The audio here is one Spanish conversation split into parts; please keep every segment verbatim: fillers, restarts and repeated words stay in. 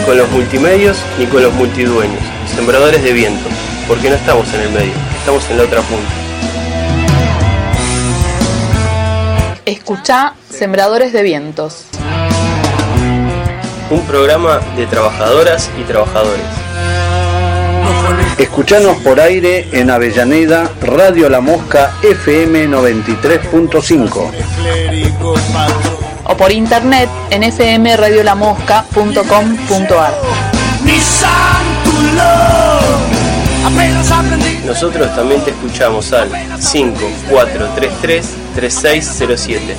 con los multimedios ni con los multidueños, sembradores de viento, porque no estamos en el medio, estamos en la otra punta. Escuchá Sembradores de Vientos. Un programa de trabajadoras y trabajadores. Escuchanos por aire en Avellaneda, Radio La Mosca F M noventa y tres punto cinco. O por internet en f m radio la mosca punto com punto a r. Nosotros también te escuchamos al cinco cuatro tres tres tres seis cero siete.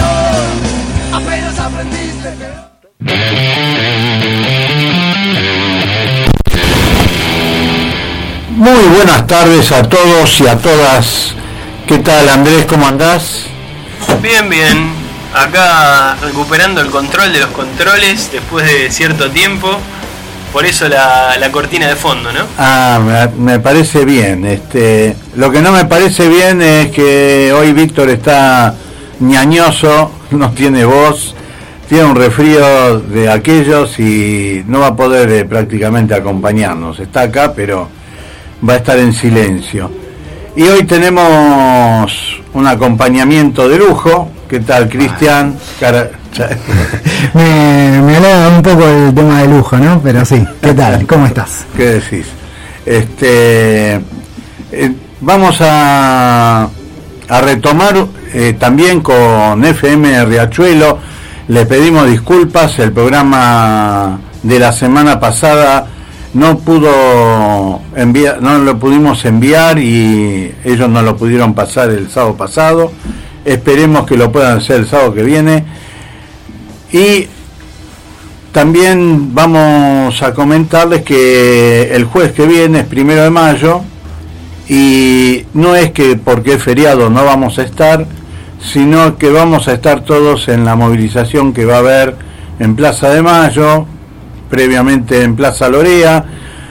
Muy buenas tardes a todos y a todas. ¿Qué tal, Andrés? ¿Cómo andás? Bien, bien. Acá recuperando el control de los controles después de cierto tiempo. Por eso la, la cortina de fondo, ¿no? Ah, me, me parece bien. Este, lo que no me parece bien es que hoy Víctor está ñañoso, no tiene voz, tiene un resfrío de aquellos y no va a poder eh, prácticamente acompañarnos. Está acá, pero va a estar en silencio. Y hoy tenemos un acompañamiento de lujo. ¿Qué tal, Cristian? Cara... me, me alegra un poco el tema de lujo, ¿no? Pero sí, ¿qué tal? ¿Cómo estás? ¿Qué decís? Este, eh, vamos a, a retomar eh, también con F M Riachuelo. Le pedimos disculpas, el programa de la semana pasada no pudo enviar, no lo pudimos enviar y ellos no lo pudieron pasar el sábado pasado. Esperemos que lo puedan hacer el sábado que viene. Y también vamos a comentarles que el jueves que viene es primero de mayo y no es que porque es feriado no vamos a estar, sino que vamos a estar todos en la movilización que va a haber en Plaza de Mayo, previamente en Plaza Lorea,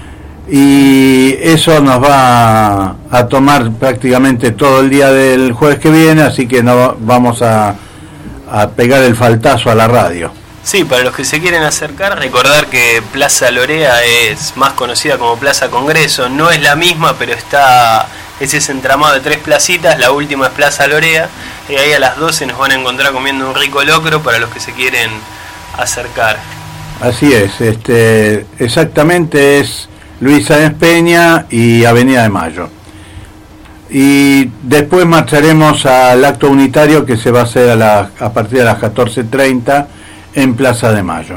y eso nos va a tomar prácticamente todo el día del jueves que viene, así que no vamos a, a pegar el faltazo a la radio. Sí, para los que se quieren acercar, recordar que Plaza Lorea es más conocida como Plaza Congreso, no es la misma, pero está es ese entramado de tres placitas, la última es Plaza Lorea, y ahí a las doce nos van a encontrar comiendo un rico locro para los que se quieren acercar. Así es, este, exactamente es Luis Sáenz Peña y Avenida de Mayo. Y después marcharemos al acto unitario que se va a hacer a, la, a partir de las catorce treinta en Plaza de Mayo.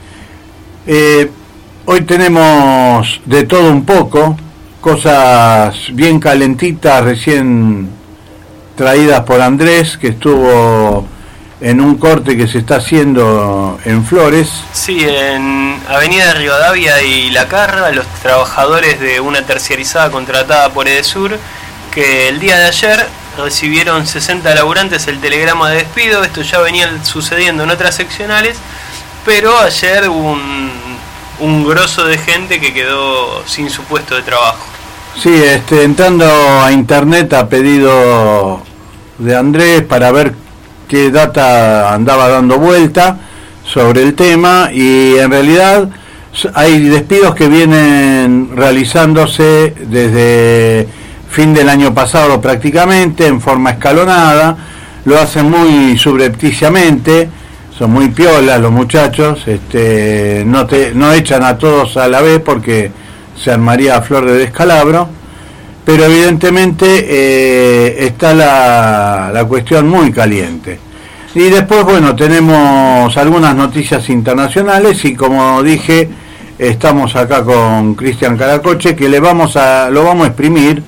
Eh, hoy tenemos de todo un poco, cosas bien calentitas, recién traídas por Andrés, que estuvo en un corte que se está haciendo en Flores. Sí, en Avenida Rivadavia y La Carra, los trabajadores de una terciarizada contratada por Edesur, que el día de ayer recibieron sesenta laburantes el telegrama de despido. Esto ya venía sucediendo en otras seccionales, pero ayer hubo un, un grosso de gente que quedó sin su puesto de trabajo. Sí, este, entrando a internet a pedido de Andrés para ver qué data andaba dando vuelta sobre el tema, y en realidad hay despidos que vienen realizándose desde fin del año pasado prácticamente en forma escalonada, lo hacen muy subrepticiamente, son muy piolas los muchachos, este, no, te, no echan a todos a la vez porque se armaría a flor de descalabro, pero evidentemente eh, está la, la cuestión muy caliente. Y después, bueno, tenemos algunas noticias internacionales y, como dije, estamos acá con Cristian Caracoche, que le vamos a lo vamos a exprimir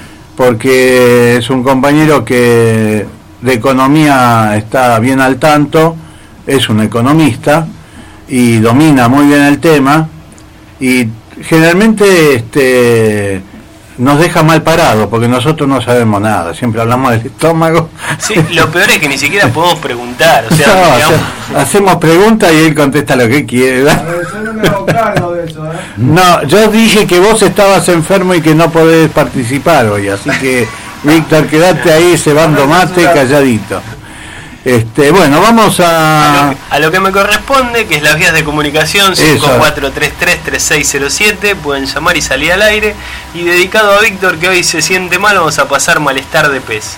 porque es un compañero que de economía está bien al tanto, es un economista y domina muy bien el tema, y generalmente este nos deja mal parado porque nosotros no sabemos nada, siempre hablamos del estómago. Sí, lo peor es que ni siquiera podemos preguntar, o sea, no, digamos... o sea, hacemos preguntas y él contesta lo que quiere. A ver, yo no me hago cargo de eso, ¿eh? No, yo dije que vos estabas enfermo y que no podés participar hoy, así que Víctor, quedate ahí cebando mate calladito. Este, bueno, vamos A a... lo, a lo que me corresponde, que es las vías de comunicación, cinco cuatro tres tres, tres seis cero siete, pueden llamar y salir al aire. Y dedicado a Víctor, que hoy se siente mal, vamos a pasar Malestar de Pez.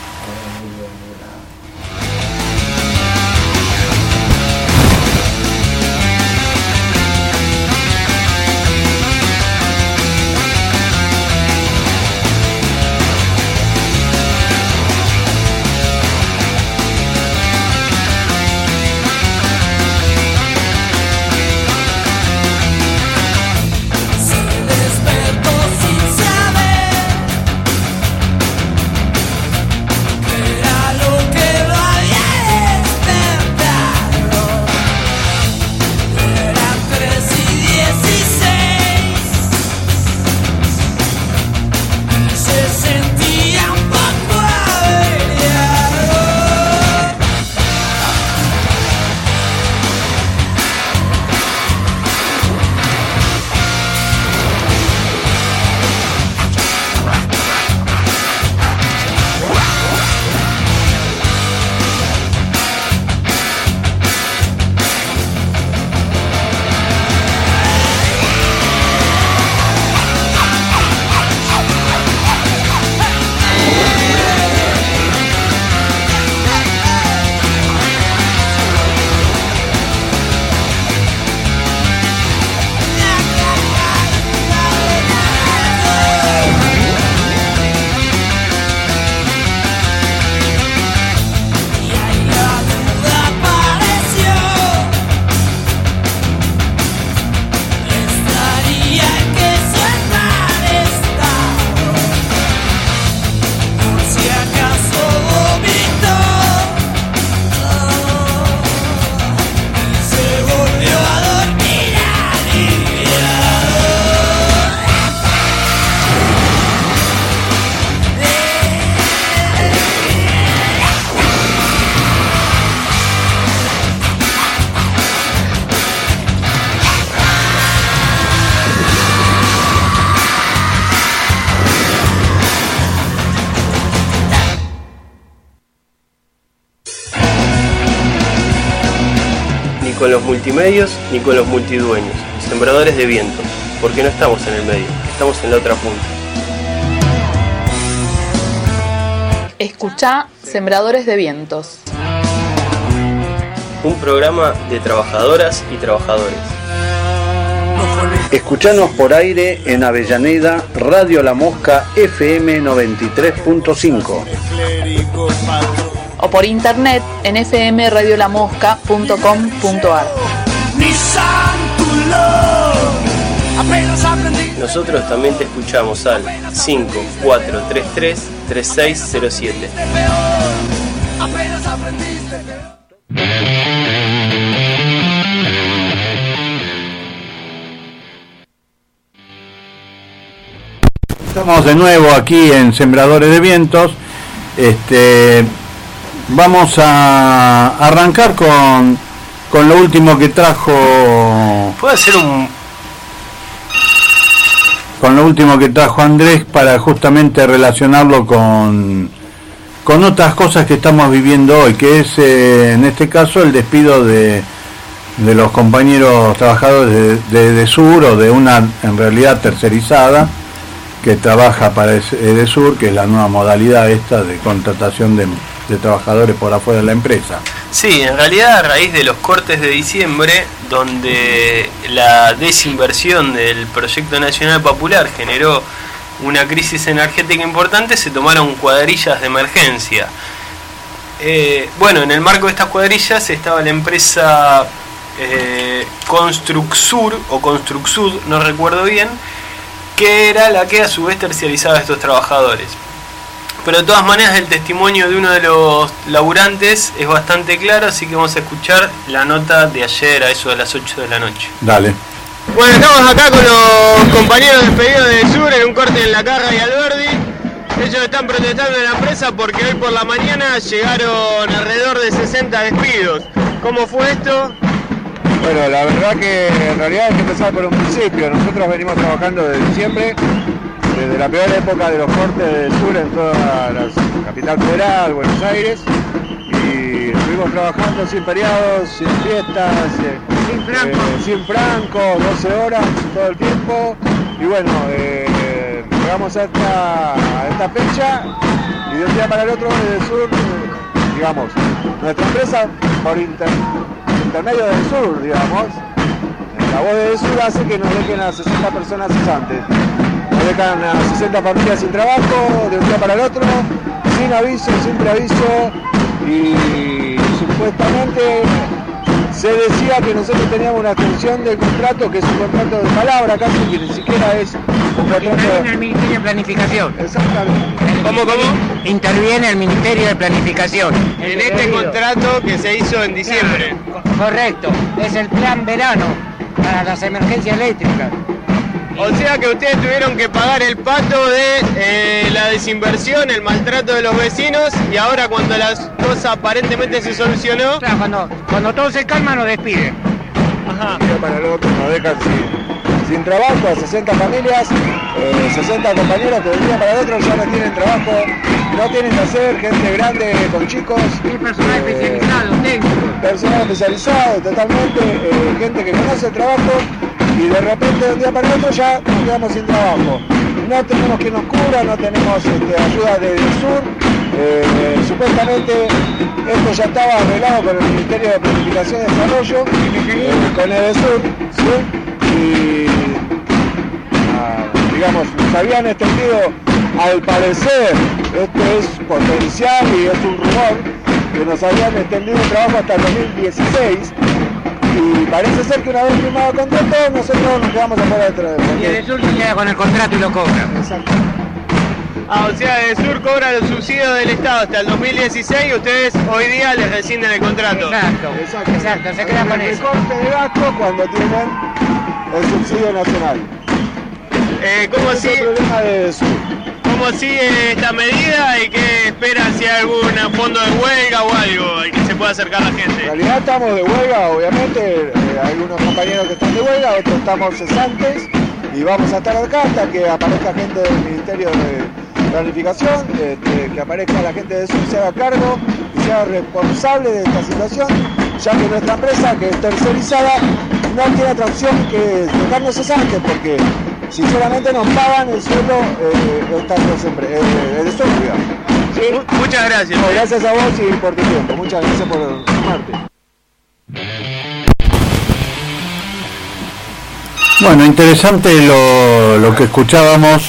Con los multimedios ni con los multidueños, sembradores de viento, porque no estamos en el medio, estamos en la otra punta. Escuchá Sembradores de Vientos. Un programa de trabajadoras y trabajadores. Escuchanos por aire en Avellaneda, Radio La Mosca F M noventa y tres punto cinco. O por internet en f m radio la mosca punto com punto a r. Nosotros también te escuchamos al cinco cuatro tres tres, tres seis cero siete. Estamos de nuevo aquí en Sembradores de Vientos. Este, vamos a arrancar con, con lo último que trajo. ¿Puedo hacer un Con lo último que trajo Andrés para justamente relacionarlo con, con otras cosas que estamos viviendo hoy, que es eh, en este caso el despido de, de los compañeros trabajadores de, de Edesur, o de una en realidad tercerizada que trabaja para Edesur, que es la nueva modalidad esta de contratación de, de trabajadores por afuera de la empresa. Sí, en realidad a raíz de los cortes de diciembre, donde la desinversión del proyecto nacional popular generó una crisis energética importante, se tomaron cuadrillas de emergencia. Eh, bueno, en el marco de estas cuadrillas estaba la empresa eh, Construxur o Construxud, no recuerdo bien, que era la que a su vez terciarizaba a estos trabajadores. Pero de todas maneras el testimonio de uno de los laburantes es bastante claro, así que vamos a escuchar la nota de ayer a eso de las ocho de la noche. Dale. Bueno, estamos acá con los compañeros despedidos de Edesur en un corte en La Carra y Alberdi. Ellos están protestando en la empresa porque hoy por la mañana llegaron alrededor de sesenta despidos. ¿Cómo fue esto? Bueno, la verdad que en realidad hay que empezar por un principio. Nosotros venimos trabajando desde diciembre, desde la peor época de los cortes del sur en toda la capital federal, Buenos Aires, y seguimos trabajando sin feriados, sin fiestas, eh, sin franco, eh, sin franco, doce horas todo el tiempo. Y bueno, eh, llegamos a esta, a esta fecha y de un día para el otro desde el sur, digamos, nuestra empresa por inter, intermedio del sur, digamos, la voz del sur hace que nos dejen a sesenta personas cesantes. Nos dejan a sesenta familias sin trabajo de un día para el otro, sin aviso, sin preaviso, y supuestamente se decía que nosotros teníamos una extensión del contrato, que es un contrato de palabra casi, que ni siquiera es un contrato. Interviene el Ministerio de Planificación. Exactamente. ¿Cómo, cómo? Interviene el Ministerio de Planificación. En este contrato que se hizo en diciembre. Claro, correcto, es el plan verano para las emergencias eléctricas. O sea que ustedes tuvieron que pagar el pato de eh, la desinversión, el maltrato de los vecinos, y ahora cuando la cosa aparentemente se solucionó... Claro, cuando, cuando todo se calma nos despiden. Ajá. De un día para el otro nos dejan sin, sin trabajo a sesenta familias, eh, sesenta compañeros que de un día para el otro ya no tienen trabajo, no tienen que hacer, gente grande con chicos. Y personal eh, especializado, técnico. Personal especializado, totalmente, eh, gente que conoce el trabajo. Y de repente de un día para el otro ya nos quedamos sin trabajo. No tenemos quien nos cubra, no tenemos este, ayuda del sur. Eh, supuestamente esto ya estaba arreglado con el Ministerio de Planificación y Desarrollo, eh, con el sur, ¿sí? Y ah, digamos, nos habían extendido, al parecer, esto es potencial y es un rumor, que nos habían extendido un trabajo hasta el dos mil dieciséis. Y parece ser que una vez firmado el contrato, nosotros nos quedamos afuera de trabajo. Y el sur se queda con el contrato y lo cobra. Exacto. Ah, o sea, el sur cobra los subsidios del Estado hasta el dos mil dieciséis y ustedes hoy día les rescinden el contrato. Exacto, Exacto, exacto, se queda con el eso. recorte de gasto cuando tienen el subsidio nacional. Eh, ¿Cómo Ese es sigue, el problema de sur. ¿Cómo sigue esta medida y qué esperan, si hay algún fondo de huelga o algo al que se pueda acercar la En gente? realidad estamos de huelga, obviamente, eh, hay algunos compañeros que están de huelga, otros estamos cesantes y vamos a estar acá hasta que aparezca gente del Ministerio de Planificación, este, que aparezca la gente de sur, se haga cargo y sea responsable de esta situación, ya que nuestra empresa, que es tercerizada, no tiene otra opción que dejarnos cesantes, porque sinceramente nos pagan el sueldo eh, estas dos empresas, eh, el sur, digamos. ¿Sí? Muchas gracias. No, gracias a vos y por tu tiempo. Muchas gracias por sumarte. Bueno, interesante lo, lo que escuchábamos,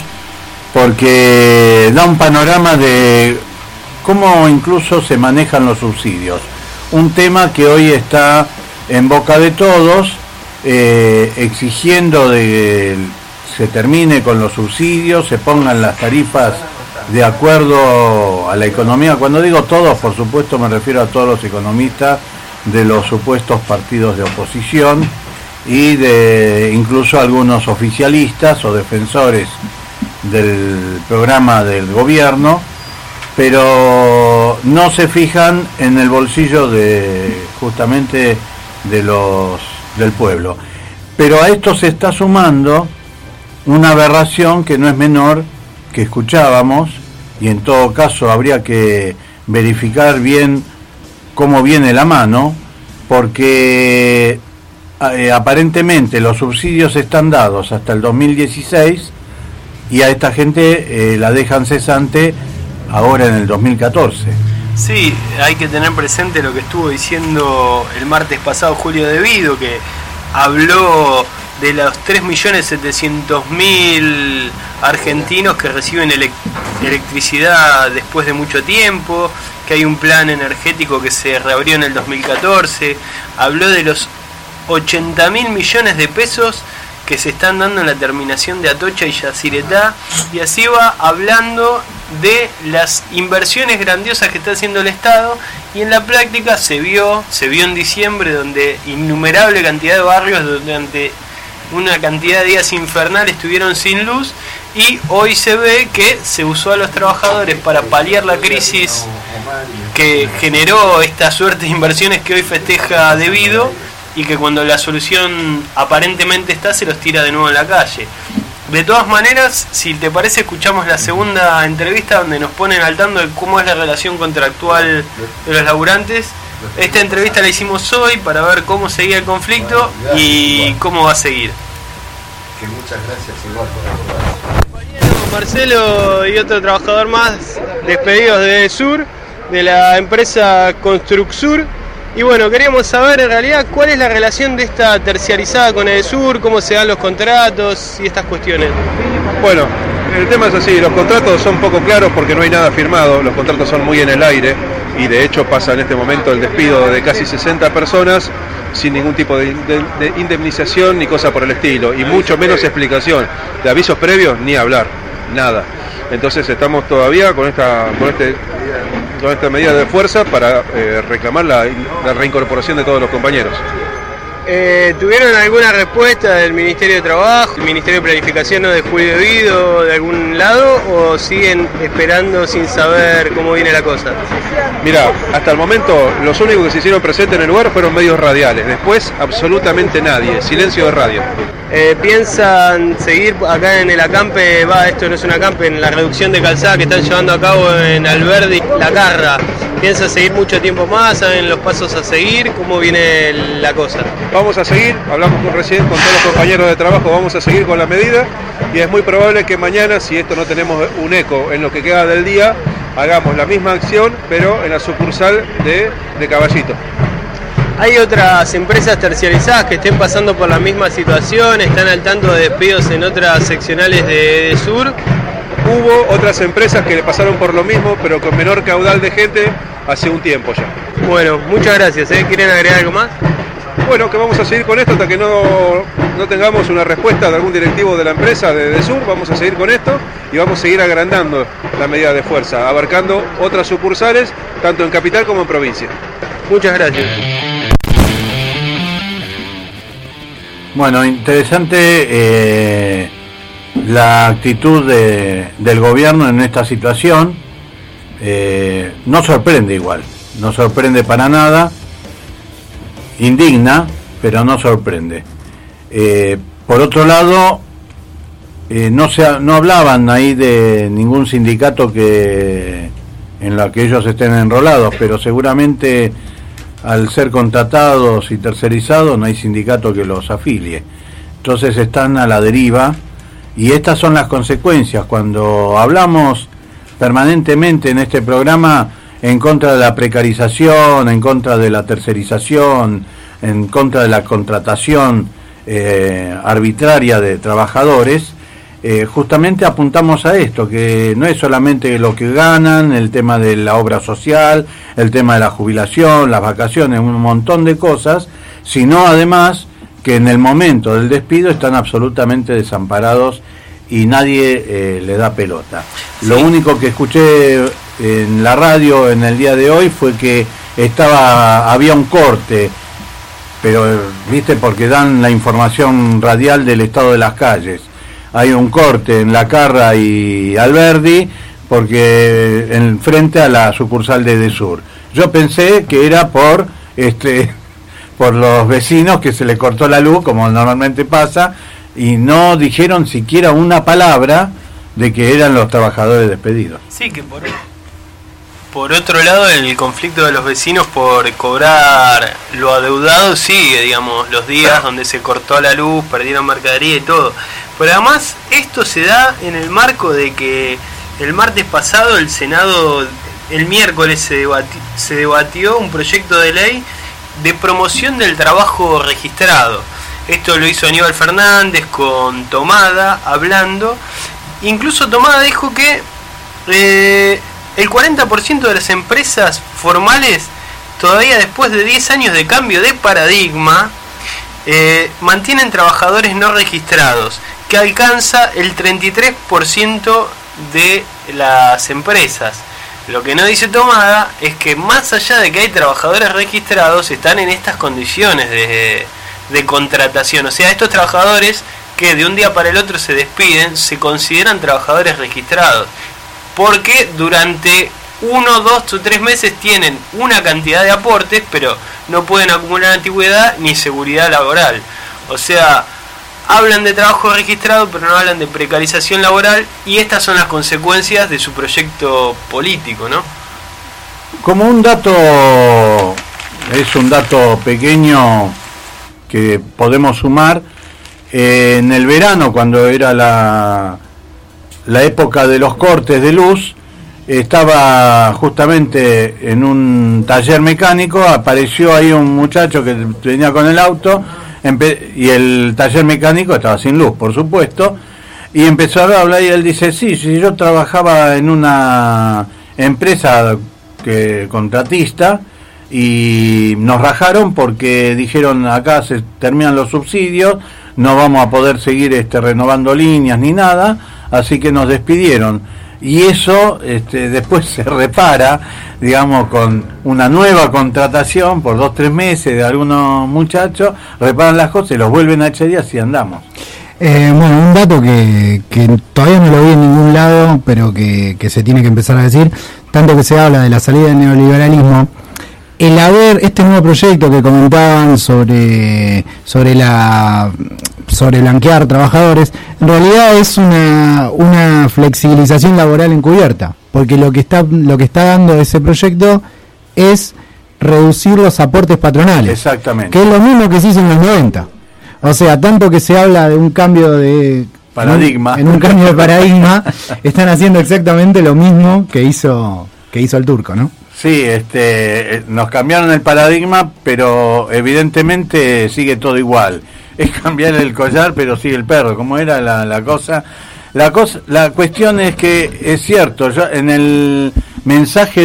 porque da un panorama de cómo incluso se manejan los subsidios. Un tema que hoy está en boca de todos, eh, exigiendo de que se termine con los subsidios, se pongan las tarifas de acuerdo a la economía. Cuando digo todos, por supuesto me refiero a todos los economistas de los supuestos partidos de oposición y de incluso algunos oficialistas o defensores del programa del gobierno, pero no se fijan en el bolsillo de justamente de los del pueblo. Pero a esto se está sumando una aberración que no es menor, que escuchábamos, y en todo caso habría que verificar bien cómo viene la mano, porque eh, aparentemente los subsidios están dados hasta el dos mil dieciséis y a esta gente eh, la dejan cesante ahora en el dos mil catorce. Sí, hay que tener presente lo que estuvo diciendo el martes pasado Julio De Vido, que habló de los tres millones setecientos mil argentinos que reciben elect- electricidad después de mucho tiempo, que hay un plan energético que se reabrió en el dos mil catorce, habló de los ochenta mil millones de pesos que se están dando en la terminación de Atocha y Yacyretá, y así va hablando de las inversiones grandiosas que está haciendo el Estado, y en la práctica se vio, se vio en diciembre, donde innumerable cantidad de barrios durante una cantidad de días infernales estuvieron sin luz, y hoy se ve que se usó a los trabajadores para paliar la crisis que generó esta suerte de inversiones que hoy festeja De Vido, y que cuando la solución aparentemente está, se los tira de nuevo en la calle. De todas maneras, si te parece, escuchamos la segunda entrevista donde nos ponen al tanto de cómo es la relación contractual de los laburantes Esta entrevista la hicimos hoy para ver cómo seguía el conflicto y cómo va a seguir. Que muchas gracias igual por ayudar. Marcelo y otro trabajador más despedidos de Edesur, de la empresa Construcsur. Y bueno, queríamos saber en realidad cuál es la relación de esta terciarizada con Edesur, cómo se dan los contratos y estas cuestiones. Bueno, el tema es así, los contratos son poco claros porque no hay nada firmado, los contratos son muy en el aire y de hecho pasa en este momento el despido de casi sesenta personas sin ningún tipo de, de, de indemnización ni cosa por el estilo, y mucho menos explicación. De avisos previos, ni hablar, nada. Entonces estamos todavía con esta, con este, con esta medida de fuerza para eh, reclamar la, la reincorporación de todos los compañeros. Eh, ¿Tuvieron alguna respuesta del Ministerio de Trabajo, el Ministerio de Planificación o de Julio Debido, de algún lado, o siguen esperando sin saber cómo viene la cosa? Mira, hasta el momento los únicos que se hicieron presentes en el lugar fueron medios radiales, después absolutamente nadie, silencio de radio. Eh, ¿Piensan seguir acá en el acampe? Va, esto no es un acampe, en la reducción de calzada que están llevando a cabo en Alberdi, La Carra. ¿Piensa seguir mucho tiempo más? ¿Saben los pasos a seguir? ¿Cómo viene la cosa? Vamos a seguir, hablamos con recién con todos los compañeros de trabajo, vamos a seguir con la medida y es muy probable que mañana, si esto no tenemos un eco en lo que queda del día, hagamos la misma acción pero en la sucursal de, de Caballito. ¿Hay otras empresas terciarizadas que estén pasando por la misma situación? ¿Están al tanto de despidos en otras seccionales de Edesur? Hubo otras empresas que le pasaron por lo mismo, pero con menor caudal de gente hace un tiempo ya. Bueno, muchas gracias. ¿eh? ¿Quieren agregar algo más? Bueno, que vamos a seguir con esto hasta que no, no tengamos una respuesta de algún directivo de la empresa de Edesur. Vamos a seguir con esto y vamos a seguir agrandando la medida de fuerza, abarcando otras sucursales, tanto en capital como en provincia. Muchas gracias. Bueno, interesante eh, la actitud de, del gobierno en esta situación. Eh, no sorprende igual, no sorprende para nada, indigna, pero no sorprende. Eh, por otro lado, eh, no, se, no hablaban ahí de ningún sindicato que en la que ellos estén enrolados, pero seguramente al ser contratados y tercerizados no hay sindicato que los afilie. Entonces están a la deriva y estas son las consecuencias. Cuando hablamos permanentemente en este programa en contra de la precarización, en contra de la tercerización, en contra de la contratación eh, arbitraria de trabajadores, eh, justamente apuntamos a esto, que no es solamente lo que ganan, el tema de la obra social, el tema de la jubilación, las vacaciones, un montón de cosas, sino además que en el momento del despido están absolutamente desamparados y nadie eh, le da pelota. Sí. Lo único que escuché en la radio en el día de hoy fue que estaba había un corte, pero viste, porque dan la información radial del estado de las calles. Hay un corte en La Carra y Alberdi porque en frente a la sucursal de Edesur. Yo pensé que era por este por los vecinos que se le cortó la luz, como normalmente pasa, y no dijeron siquiera una palabra de que eran los trabajadores despedidos. Sí, que por por otro lado el conflicto de los vecinos por cobrar lo adeudado sigue, digamos, los días donde se cortó la luz, perdieron mercadería y todo. Pero además esto se da en el marco de que el martes pasado el Senado, el miércoles se debatió, se debatió un proyecto de ley de promoción del trabajo registrado. Esto lo hizo Aníbal Fernández con Tomada hablando. Incluso Tomada dijo que eh, el cuarenta por ciento de las empresas formales, todavía después de diez años de cambio de paradigma, eh, mantienen trabajadores no registrados, que alcanza el treinta y tres por ciento de las empresas. Lo que no dice Tomada es que más allá de que hay trabajadores registrados, están en estas condiciones de, de contratación. O sea, estos trabajadores que de un día para el otro se despiden, se consideran trabajadores registrados, porque durante uno, dos o tres meses tienen una cantidad de aportes, pero no pueden acumular antigüedad ni seguridad laboral. O sea, hablan de trabajo registrado, pero no hablan de precarización laboral, y estas son las consecuencias de su proyecto político, ¿no? Como un dato es un dato pequeño que podemos sumar. Eh, en el verano, cuando era la, la época de los cortes de luz, estaba justamente en un taller mecánico, apareció ahí un muchacho que venía con el auto, y el taller mecánico estaba sin luz, por supuesto, y empezó a hablar y él dice, sí, sí, yo trabajaba en una empresa que contratista, y nos rajaron porque dijeron acá se terminan los subsidios, no vamos a poder seguir este, renovando líneas ni nada, así que nos despidieron. Y eso este, después se repara, digamos, con una nueva contratación por dos, tres meses de algunos muchachos, reparan las cosas y los vuelven a echar y así andamos. Eh, bueno, un dato que, que todavía no lo vi en ningún lado, pero que, que se tiene que empezar a decir, tanto que se habla de la salida del neoliberalismo, el haber este nuevo proyecto que comentaban sobre sobre la sobre blanquear trabajadores, en realidad es una una flexibilización laboral encubierta, porque lo que está lo que está dando ese proyecto es reducir los aportes patronales. Exactamente. Que es lo mismo que se hizo en los noventa. O sea, tanto que se habla de un cambio de paradigma, en un cambio de paradigma, están haciendo exactamente lo mismo que hizo que hizo el turco, ¿no? Sí, este, nos cambiaron el paradigma, pero evidentemente sigue todo igual. Es cambiar el collar, pero sigue el perro. ¿Cómo era la, la cosa? La cosa, la cuestión es que es cierto. Yo, en el mensaje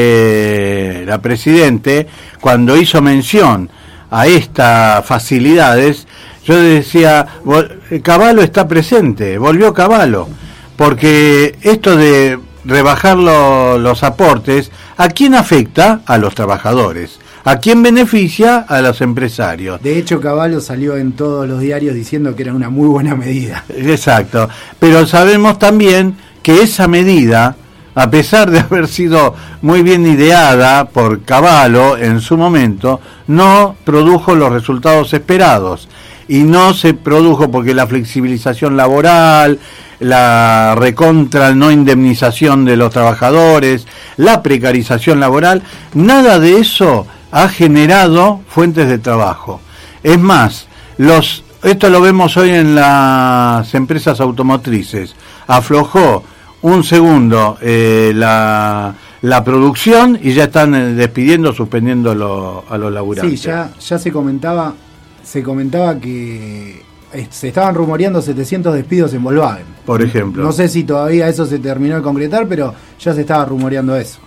de la presidente, cuando hizo mención a estas facilidades, yo decía, Cavallo está presente, volvió Cavallo, porque esto de rebajar lo, los aportes, ¿a quién afecta? A los trabajadores. ¿A quién beneficia? A los empresarios. De hecho, Cavallo salió en todos los diarios diciendo que era una muy buena medida. Exacto. Pero sabemos también que esa medida, a pesar de haber sido muy bien ideada por Cavallo en su momento, no produjo los resultados esperados. Y no se produjo porque la flexibilización laboral, la recontra no indemnización de los trabajadores, la precarización laboral, nada de eso ha generado fuentes de trabajo. Es más, los esto lo vemos hoy en las empresas automotrices. Aflojó un segundo eh, la, la producción y ya están eh, despidiendo, suspendiendo lo, a los laburantes. Sí, ya, ya se comentaba, se comentaba que se estaban rumoreando setecientos despidos en Volkswagen, por ejemplo. No sé si todavía eso se terminó de concretar, pero ya se estaba rumoreando eso.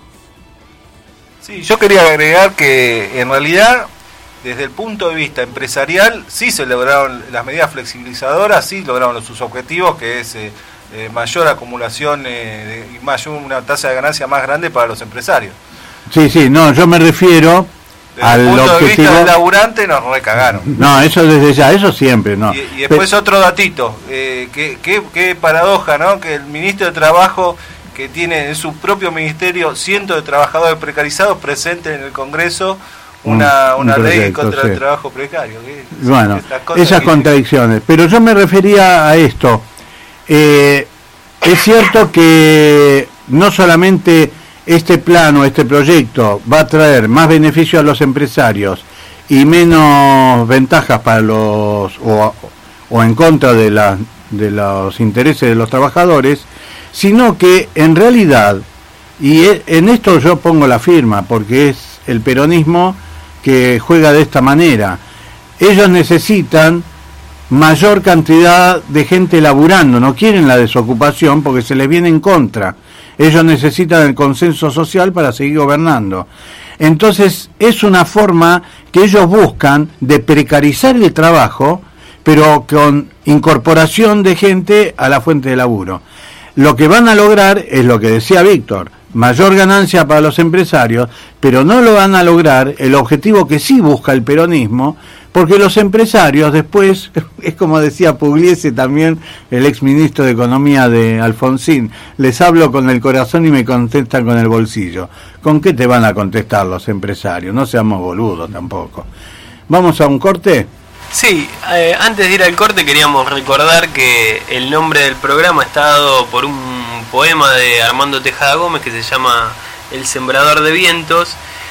Sí, yo quería agregar que en realidad, desde el punto de vista empresarial, sí se lograron las medidas flexibilizadoras, sí lograron sus objetivos, que es eh, eh, mayor acumulación eh, y mayor, una tasa de ganancia más grande para los empresarios. Sí, sí, no, yo me refiero desde al el punto objetivo... de vista del laburante nos recagaron. No, eso desde ya, eso siempre, no. Y, y después Pero... otro datito, eh, qué que, que paradoja, ¿no? Que el ministro de Trabajo, que tiene en su propio ministerio cientos de trabajadores precarizados, presente en el Congreso una, una un proyecto, ley contra sí. el trabajo precario. Bueno, esas contradicciones. Pero yo me refería a esto. Eh, es cierto que no solamente este plano, este proyecto va a traer más beneficios a los empresarios y menos ventajas para los o, o en contra de, la, de los intereses de los trabajadores, sino que en realidad, y en esto yo pongo la firma porque es el peronismo que juega de esta manera, ellos necesitan mayor cantidad de gente laburando, no quieren la desocupación porque se les viene en contra. Ellos necesitan el consenso social para seguir gobernando. Entonces es una forma que ellos buscan de precarizar el trabajo, pero con incorporación de gente a la fuente de laburo. Lo que van a lograr es lo que decía Víctor, mayor ganancia para los empresarios, pero no lo van a lograr el objetivo que sí busca el peronismo, porque los empresarios después, es como decía Pugliese también, el exministro de Economía de Alfonsín, les hablo con el corazón y me contestan con el bolsillo. ¿Con qué te van a contestar los empresarios? No seamos boludos tampoco. ¿Vamos a un corte? Sí, eh, antes de ir al corte queríamos recordar que el nombre del programa está dado por un poema de Armando Tejada Gómez que se llama El Sembrador de Vientos,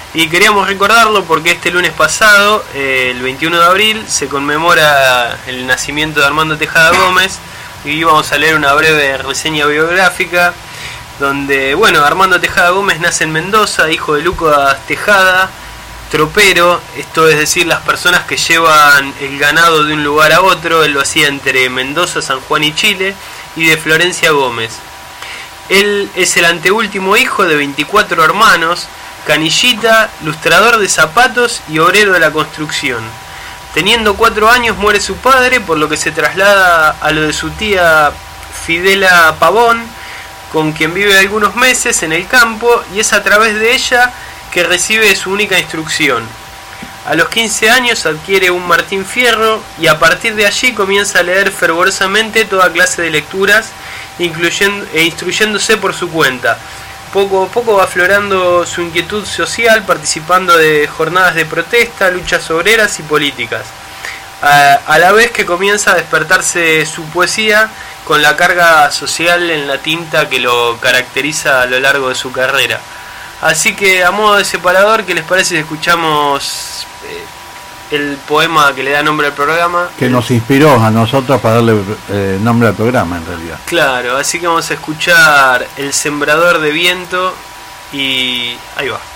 Y queríamos recordarlo porque este lunes pasado, eh, el veintiuno de abril, se conmemora el nacimiento de Armando Tejada Gómez y vamos a leer una breve reseña biográfica donde, bueno, Armando Tejada Gómez nace en Mendoza, hijo de Lucas Tejada, tropero, esto es decir, las personas que llevan el ganado de un lugar a otro. Él lo hacía entre Mendoza, San Juan y Chile, y de Florencia Gómez. Él es el anteúltimo hijo de veinticuatro hermanos, canillita, lustrador de zapatos y obrero de la construcción. Teniendo cuatro años muere su padre, por lo que se traslada a lo de su tía Fidela Pavón, con quien vive algunos meses en el campo, y es a través de ella que recibe su única instrucción. A los quince años adquiere un Martín Fierro y a partir de allí comienza a leer fervorosamente toda clase de lecturas, incluyendo e instruyéndose por su cuenta. Poco a poco va aflorando su inquietud social, participando de jornadas de protesta, luchas obreras y políticas, a, a la vez que comienza a despertarse su poesía con la carga social en la tinta que lo caracteriza a lo largo de su carrera. Así que, a modo de separador, ¿qué les parece si escuchamos eh, el poema que le da nombre al programa? Que nos inspiró a nosotros para darle eh, nombre al programa, en realidad. Claro, así que vamos a escuchar El Sembrador de Viento y ahí va.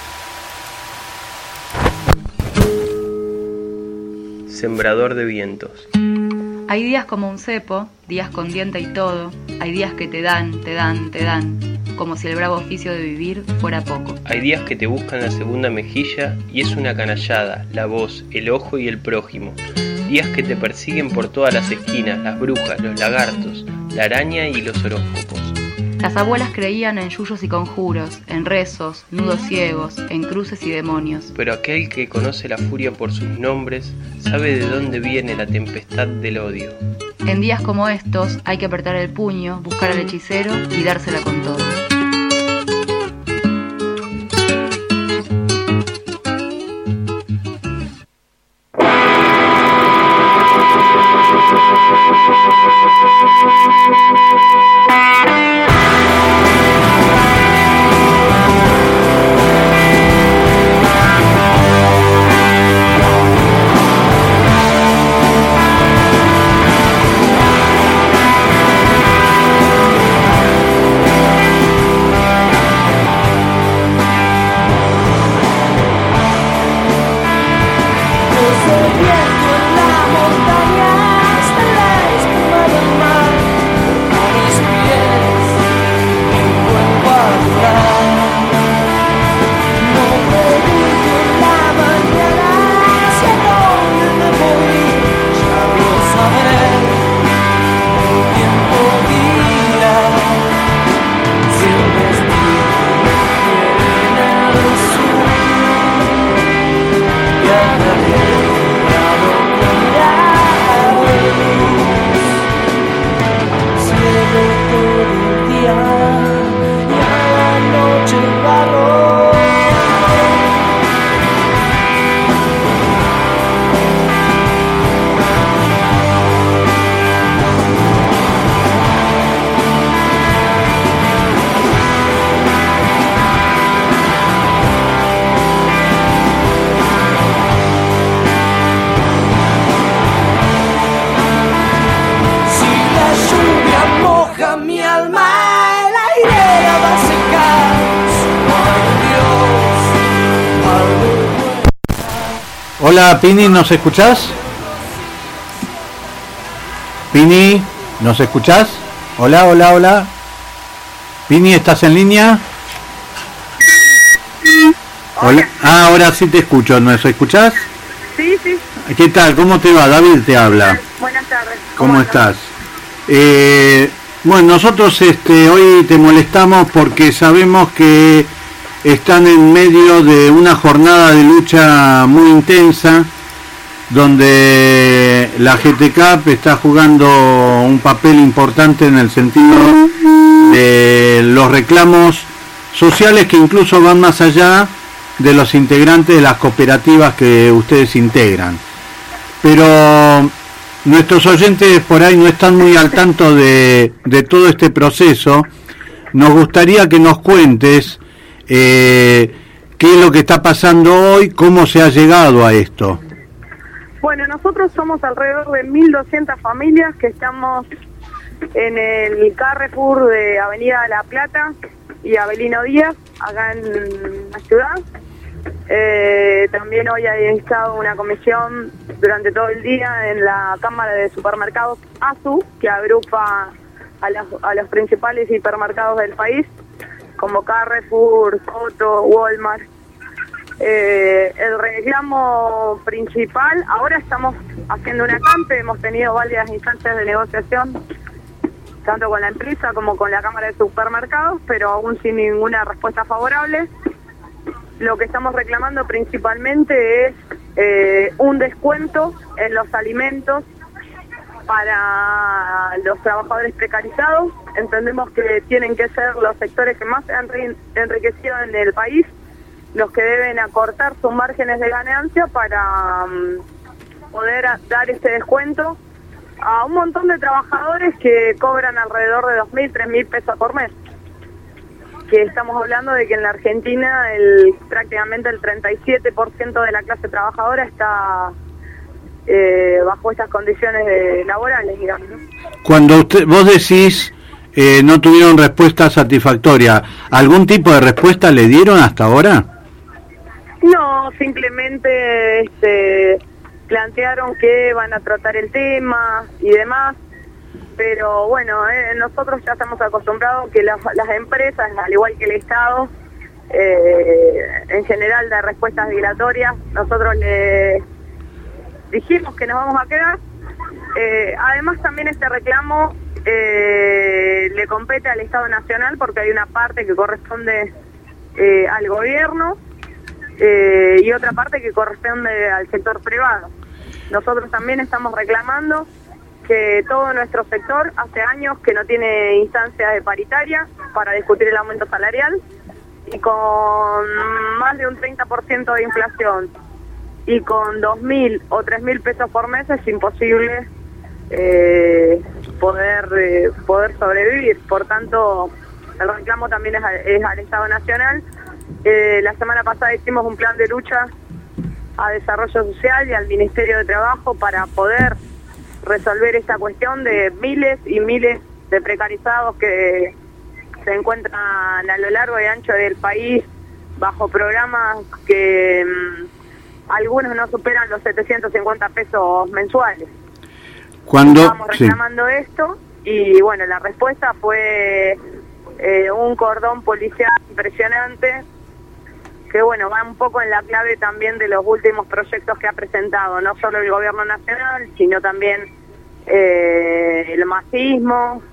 Sembrador de Vientos. Hay días como un cepo, días con diente y todo. Hay días que te dan, te dan, te dan, como si el bravo oficio de vivir fuera poco. Hay días que te buscan la segunda mejilla y es una canallada, la voz, el ojo y el prójimo. Días que te persiguen por todas las esquinas, las brujas, los lagartos, la araña y los horóscopos. Las abuelas creían en yuyos y conjuros, en rezos, nudos ciegos, en cruces y demonios. Pero aquel que conoce la furia por sus nombres sabe de dónde viene la tempestad del odio. En días como estos hay que apretar el puño, buscar al hechicero y dársela con todo. Hola, Pini, ¿nos escuchás? Pini, ¿nos escuchás? Hola, hola, hola. Pini, ¿estás en línea? Hola. Ah, ahora sí te escucho, ¿nos escuchás? Sí, sí. ¿Qué tal? ¿Cómo te va? David te habla. Buenas tardes. ¿Cómo, ¿Cómo estás? Eh, bueno, nosotros este, hoy te molestamos porque sabemos que están en medio de una jornada de lucha muy intensa, donde la G T C A P está jugando un papel importante en el sentido de los reclamos sociales que incluso van más allá de los integrantes de las cooperativas que ustedes integran. Pero nuestros oyentes por ahí no están muy al tanto de, de todo este proceso. Nos gustaría que nos cuentes Eh, ¿qué es lo que está pasando hoy? ¿Cómo se ha llegado a esto? Bueno, nosotros somos alrededor de mil doscientas familias que estamos en el Carrefour de Avenida La Plata y Avelino Díaz, acá en la ciudad. Eh, también hoy ha estado una comisión durante todo el día en la Cámara de Supermercados A S U, que agrupa a los, a los principales hipermercados del país, como Carrefour, Coto, Walmart. Eh, el reclamo principal, ahora estamos haciendo una acampe, hemos tenido varias instancias de negociación, tanto con la empresa como con la Cámara de Supermercados, pero aún sin ninguna respuesta favorable. Lo que estamos reclamando principalmente es eh, un descuento en los alimentos para los trabajadores precarizados. Entendemos que tienen que ser los sectores que más se han enriquecido en el país los que deben acortar sus márgenes de ganancia para um, poder a, dar este descuento a un montón de trabajadores que cobran alrededor de dos mil, tres mil pesos por mes. Que estamos hablando de que en la Argentina el prácticamente el treinta y siete por ciento de la clase trabajadora está eh, bajo estas condiciones de, laborales, digamos, ¿no? Cuando usted, vos decís eh, no tuvieron respuesta satisfactoria, ¿algún tipo de respuesta le dieron hasta ahora? No, simplemente este, plantearon que van a tratar el tema y demás, pero bueno, eh, nosotros ya estamos acostumbrados que las, las empresas, al igual que el Estado, eh, en general da respuestas dilatorias. Nosotros le dijimos que nos vamos a quedar. Eh, además también este reclamo eh, le compete al Estado Nacional porque hay una parte que corresponde eh, al gobierno eh, y otra parte que corresponde al sector privado. Nosotros también estamos reclamando que todo nuestro sector hace años que no tiene instancias de paritaria para discutir el aumento salarial y con más de un treinta por ciento de inflación y con dos mil o tres mil pesos por mes es imposible eh, poder eh, poder sobrevivir. Por tanto, el reclamo también es, a, es al Estado Nacional. Eh, la semana pasada hicimos un plan de lucha a Desarrollo Social y al Ministerio de Trabajo para poder resolver esta cuestión de miles y miles de precarizados que se encuentran a lo largo y ancho del país bajo programas que mmm, algunos no superan los setecientos cincuenta pesos mensuales. Cuando Estamos reclamando sí. esto y bueno, la respuesta fue eh, un cordón policial impresionante que bueno, va un poco en la clave también de los últimos proyectos que ha presentado, no solo el gobierno nacional, sino también eh, el masismo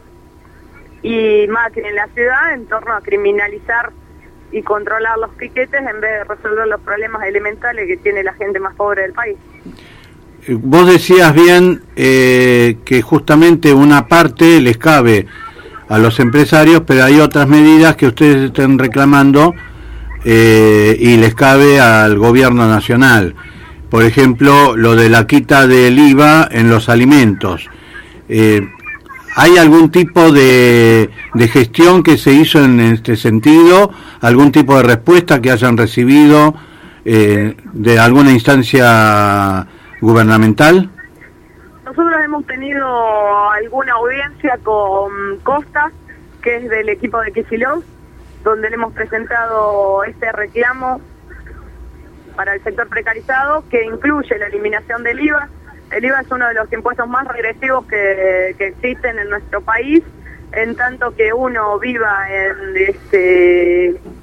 y Macri en la ciudad en torno a criminalizar y controlar los piquetes en vez de resolver los problemas elementales que tiene la gente más pobre del país. Vos decías bien eh, que justamente una parte les cabe a los empresarios, pero hay otras medidas que ustedes están reclamando eh, y les cabe al gobierno nacional. Por ejemplo, lo de la quita del I V A en los alimentos. Eh, ¿Hay algún tipo de, de gestión que se hizo en este sentido? ¿Algún tipo de respuesta que hayan recibido eh, de alguna instancia gubernamental? Nosotros hemos tenido alguna audiencia con Costa, que es del equipo de Kicillof, donde le hemos presentado este reclamo para el sector precarizado, que incluye la eliminación del I V A. El I V A es uno de los impuestos más regresivos que, que existen en nuestro país, en tanto que uno viva en este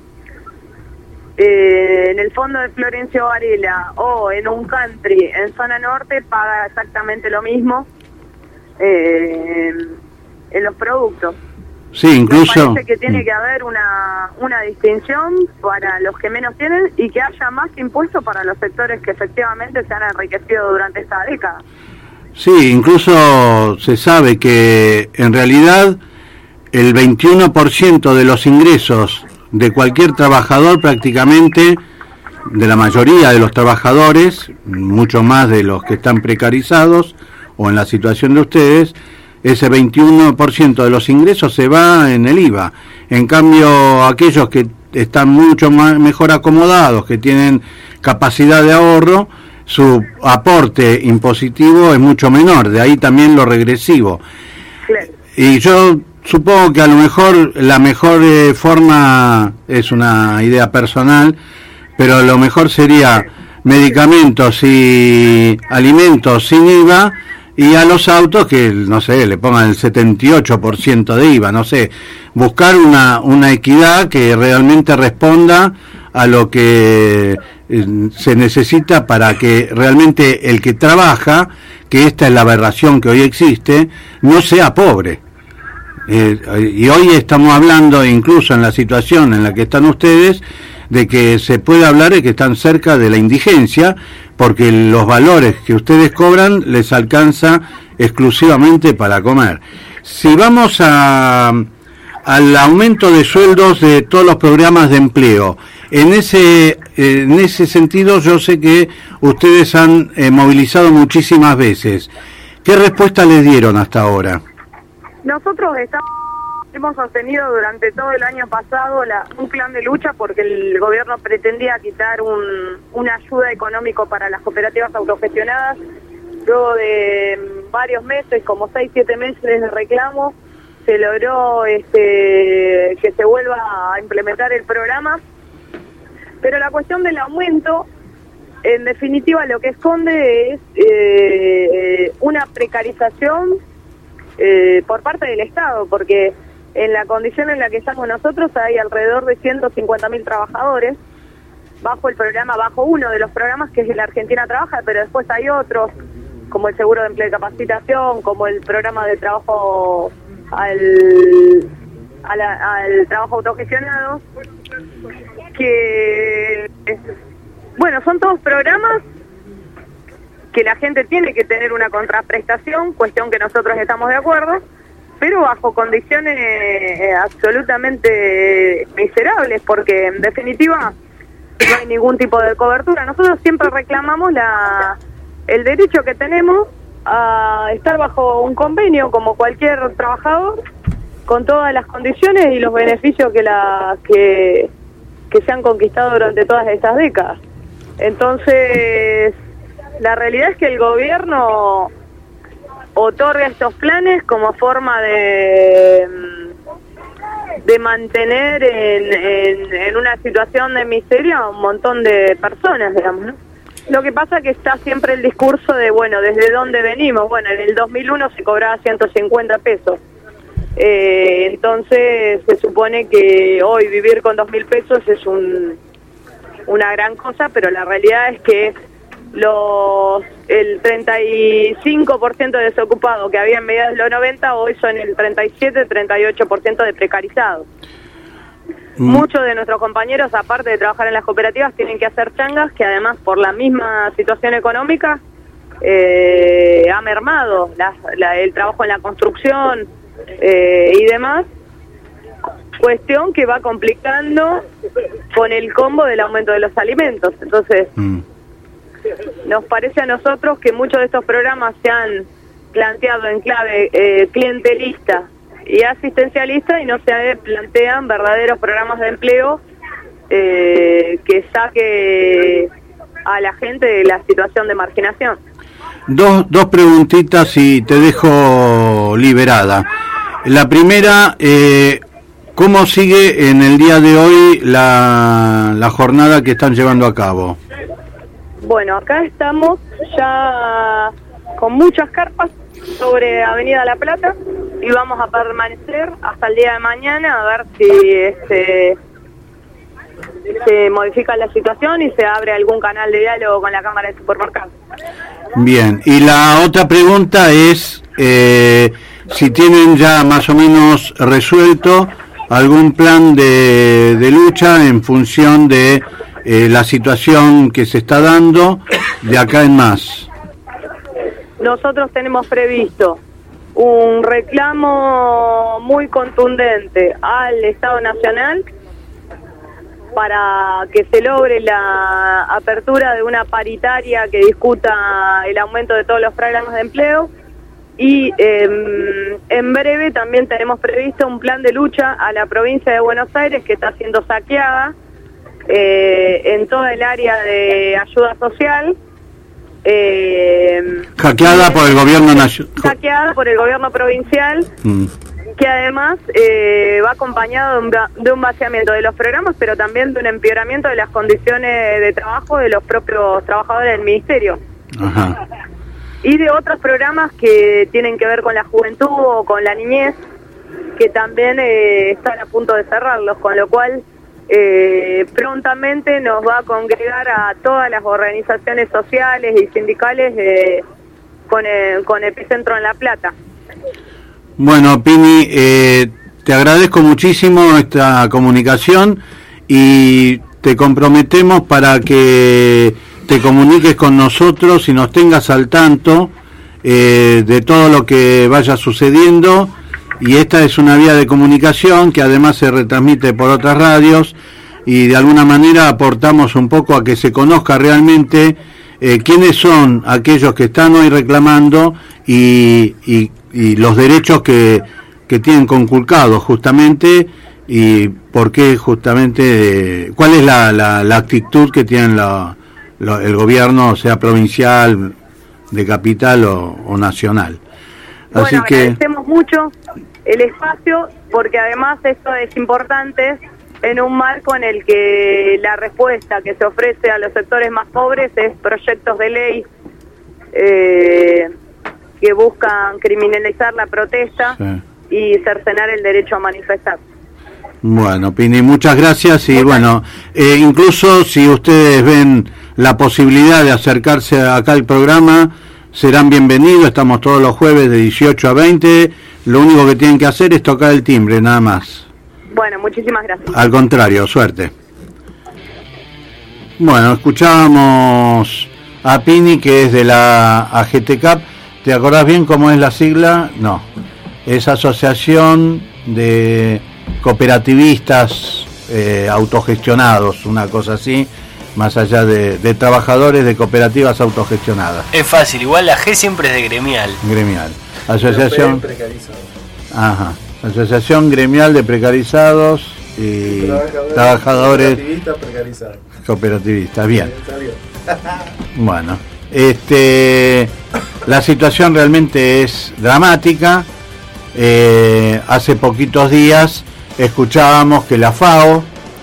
eh, en el fondo de Florencio Varela o en un country en zona norte, paga exactamente lo mismo eh, en los productos. Sí, incluso. Me parece que tiene que haber una, una distinción para los que menos tienen y que haya más impuestos para los sectores que efectivamente se han enriquecido durante esta década. Sí, incluso se sabe que en realidad el veintiuno por ciento de los ingresos de cualquier trabajador, prácticamente de la mayoría de los trabajadores, mucho más de los que están precarizados o en la situación de ustedes, ese veintiuno por ciento de los ingresos se va en el I V A. En cambio, aquellos que están mucho más, mejor acomodados, que tienen capacidad de ahorro, su aporte impositivo es mucho menor, de ahí también lo regresivo. Claro. Y yo supongo que a lo mejor la mejor eh, forma, es una idea personal, pero lo mejor sería medicamentos y alimentos sin I V A, y a los autos que, no sé, le pongan el setenta y ocho por ciento de I V A, no sé, buscar una, una equidad que realmente responda a lo que eh, se necesita para que realmente el que trabaja, que esta es la aberración que hoy existe, no sea pobre. Eh, y hoy estamos hablando, incluso en la situación en la que están ustedes, de que se puede hablar de que están cerca de la indigencia, porque los valores que ustedes cobran les alcanza exclusivamente para comer. Si vamos a al aumento de sueldos de todos los programas de empleo, en ese en ese sentido yo sé que ustedes han eh, movilizado muchísimas veces. ¿Qué respuesta les dieron hasta ahora? Nosotros estamos, hemos sostenido durante todo el año pasado la, un plan de lucha porque el gobierno pretendía quitar un, una ayuda económica para las cooperativas autogestionadas. Luego de varios meses, como seis, siete meses de reclamo, se logró este, que se vuelva a implementar el programa. Pero la cuestión del aumento, en definitiva, lo que esconde es eh, una precarización eh, por parte del Estado, porque en la condición en la que estamos nosotros hay alrededor de ciento cincuenta mil trabajadores bajo el programa, bajo uno de los programas que es la Argentina Trabaja, pero después hay otros, como el seguro de empleo y capacitación, como el programa de trabajo al, a la, al trabajo autogestionado, que, bueno, son todos programas que la gente tiene que tener una contraprestación, cuestión que nosotros estamos de acuerdo, pero bajo condiciones eh, absolutamente miserables, porque en definitiva no hay ningún tipo de cobertura. Nosotros siempre reclamamos la el derecho que tenemos a estar bajo un convenio como cualquier trabajador, con todas las condiciones y los beneficios que la que, que se han conquistado durante todas estas décadas. Entonces, la realidad es que el gobierno otorga estos planes como forma de de mantener en, en, en una situación de miseria a un montón de personas, digamos, ¿no? Lo que pasa es que está siempre el discurso de, bueno, ¿desde dónde venimos? Bueno, en el dos mil uno se cobraba ciento cincuenta pesos. Eh, entonces se supone que hoy vivir con dos mil pesos es un, una gran cosa, pero la realidad es que los el treinta y cinco por ciento de desocupados que había en mediados de los noventa hoy son el treinta y siete, treinta y ocho por ciento de precarizados. Mm. Muchos de nuestros compañeros, aparte de trabajar en las cooperativas, tienen que hacer changas, que además por la misma situación económica eh, ha mermado la, la, el trabajo en la construcción eh, y demás, cuestión que va complicando con el combo del aumento de los alimentos. Entonces, mm. nos parece a nosotros que muchos de estos programas se han planteado en clave eh, clientelista y asistencialista y no se plantean verdaderos programas de empleo eh, que saque a la gente de la situación de marginación. Dos, dos preguntitas y te dejo liberada. La primera, eh, ¿cómo sigue en el día de hoy la, la jornada que están llevando a cabo? Bueno, acá estamos ya con muchas carpas sobre Avenida La Plata y vamos a permanecer hasta el día de mañana a ver si este, se modifica la situación y se abre algún canal de diálogo con la Cámara de Supermercados. Bien, y la otra pregunta es eh, si tienen ya más o menos resuelto algún plan de, de lucha en función de eh, la situación que se está dando de acá en más. Nosotros tenemos previsto un reclamo muy contundente al Estado Nacional para que se logre la apertura de una paritaria que discuta el aumento de todos los programas de empleo y eh, en breve también tenemos previsto un plan de lucha a la provincia de Buenos Aires que está siendo saqueada eh, en toda el área de ayuda social. Eh, hackeada por el gobierno nacional. Hackeada por el gobierno provincial, mm. que además eh, va acompañado de un, de un vaciamiento de los programas, pero también de un empeoramiento de las condiciones de trabajo de los propios trabajadores del ministerio. Ajá. Y de otros programas que tienen que ver con la juventud o con la niñez, que también eh, están a punto de cerrarlos, con lo cual eh, prontamente nos va a congregar a todas las organizaciones sociales y sindicales eh, con, el, con Epicentro en La Plata. Bueno, Pini, eh, te agradezco muchísimo esta comunicación y te comprometemos para que te comuniques con nosotros y nos tengas al tanto eh, de todo lo que vaya sucediendo, y esta es una vía de comunicación que además se retransmite por otras radios y de alguna manera aportamos un poco a que se conozca realmente eh, quiénes son aquellos que están hoy reclamando y, y, y los derechos que, que tienen conculcados justamente, y por qué justamente, eh, cuál es la, la, la actitud que tienen la el gobierno, sea provincial, de capital o, o nacional. Así bueno, que agradecemos mucho el espacio, porque además esto es importante en un marco en el que la respuesta que se ofrece a los sectores más pobres es proyectos de ley eh, que buscan criminalizar la protesta, sí, y cercenar el derecho a manifestar. Bueno, Pini, muchas gracias. Y bueno, eh, incluso si ustedes ven la posibilidad de acercarse acá al programa, serán bienvenidos. Estamos todos los jueves de dieciocho a veinte. Lo único que tienen que hacer es tocar el timbre, nada más. Bueno, muchísimas gracias. Al contrario, suerte. Bueno, escuchábamos a Pini, que es de la A G T C A P. ¿Te acordás bien cómo es la sigla? No. Es Asociación de Cooperativistas eh, Autogestionados, una cosa así, más allá de, de trabajadores de cooperativas autogestionadas. Es fácil, igual la G siempre es de gremial. Gremial. Asociación. Ajá. Asociación Gremial de Precarizados y Trabajadores, trabajadores cooperativistas precarizados. Cooperativistas, bien. bien. Bueno, este, la situación realmente es dramática. Eh, hace poquitos días escuchábamos que la FAO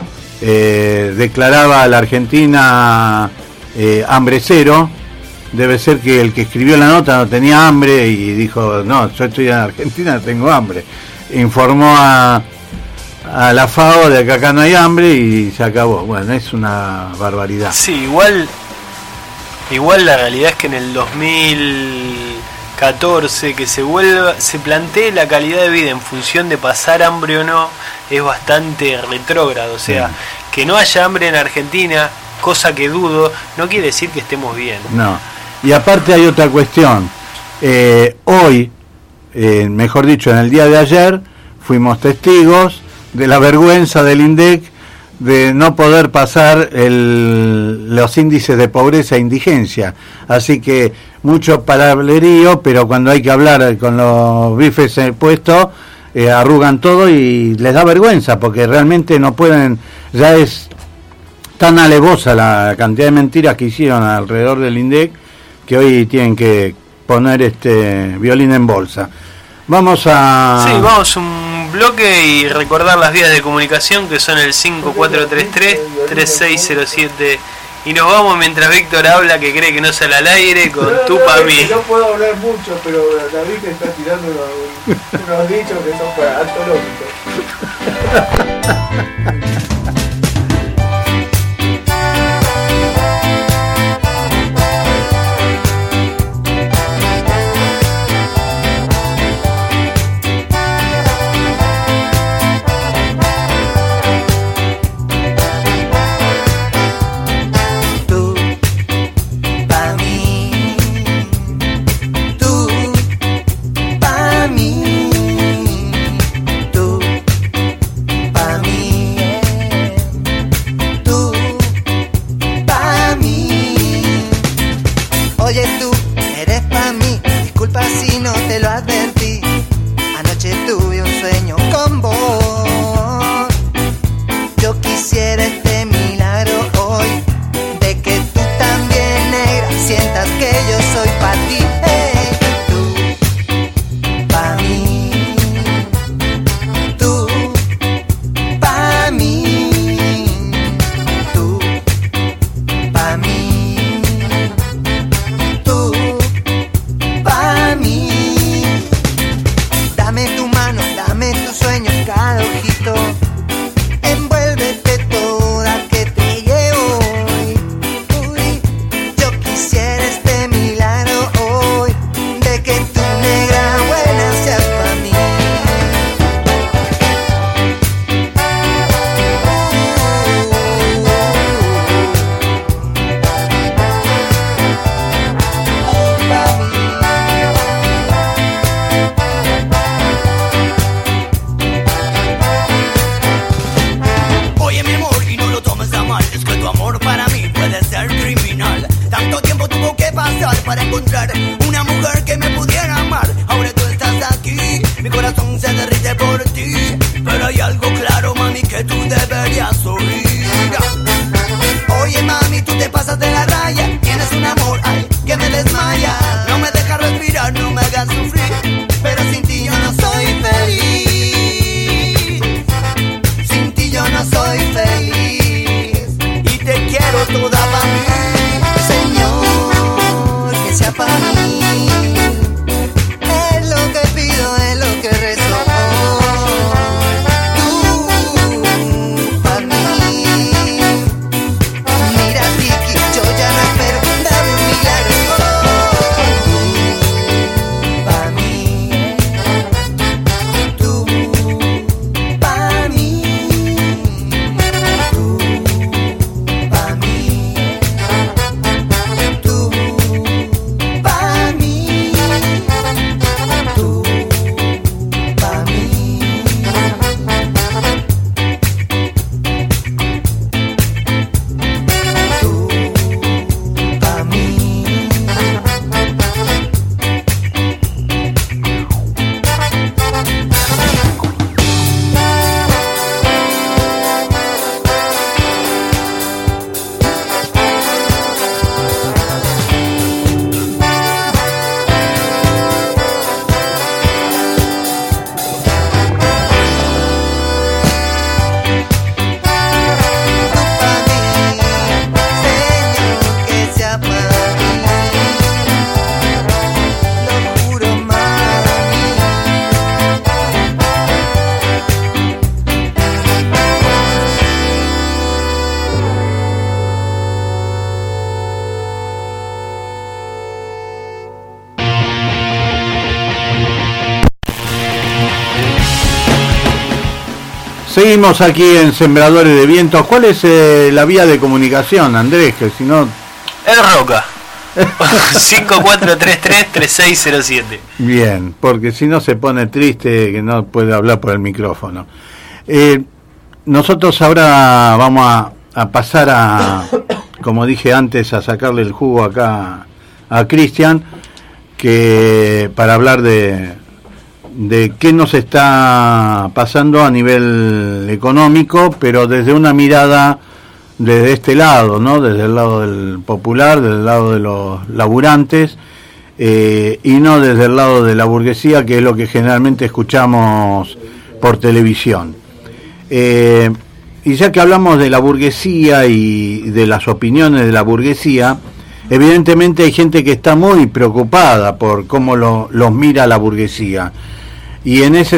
eh, declaraba a la Argentina eh, hambre cero. Debe ser que el que escribió la nota no tenía hambre y dijo, no, yo estoy en Argentina, tengo hambre. Informó a, a la FAO de que acá no hay hambre y se acabó. Bueno, es una barbaridad. Sí, igual, igual la realidad es que en el dos mil catorce que se vuelva, se plantee la calidad de vida en función de pasar hambre o no, es bastante retrógrado. O sea, sí, que no haya hambre en Argentina, cosa que dudo, no quiere decir que estemos bien. No, y aparte hay otra cuestión. Eh, hoy, eh, mejor dicho, en el día de ayer, fuimos testigos de la vergüenza del INDEC de no poder pasar el, los índices de pobreza e indigencia. Así que mucho palabrerío, pero cuando hay que hablar con los bifes puestos, eh, arrugan todo y les da vergüenza, porque realmente no pueden, ya es tan alevosa la cantidad de mentiras que hicieron alrededor del INDEC, que hoy tienen que poner este violín en bolsa. Vamos a... Sí, vamos un bloque y recordar las vías de comunicación, que son el cinco cuatro tres tres, tres seis cero siete, y nos vamos mientras Víctor habla, que cree que no sale al aire, con no, tu no, pa' mí. No puedo hablar mucho, pero David te está tirando unos, unos dichos que son antológicos. Seguimos aquí en Sembradores de Vientos. ¿Cuál es eh, la vía de comunicación, Andrés? Que si no... El Roca. cinco cuatro tres tres, tres seis cero siete. Bien, porque si no se pone triste que no puede hablar por el micrófono. Eh, nosotros ahora vamos a, a pasar a, como dije antes, a sacarle el jugo acá a Cristian, que para hablar de, de qué nos está pasando a nivel económico, pero desde una mirada desde este lado, ¿no? Desde el lado del popular, desde el lado de los laburantes, eh, y no desde el lado de la burguesía, que es lo que generalmente escuchamos por televisión. Eh, y ya que hablamos de la burguesía y de las opiniones de la burguesía, evidentemente hay gente que está muy preocupada por cómo lo, los mira la burguesía. Y en ese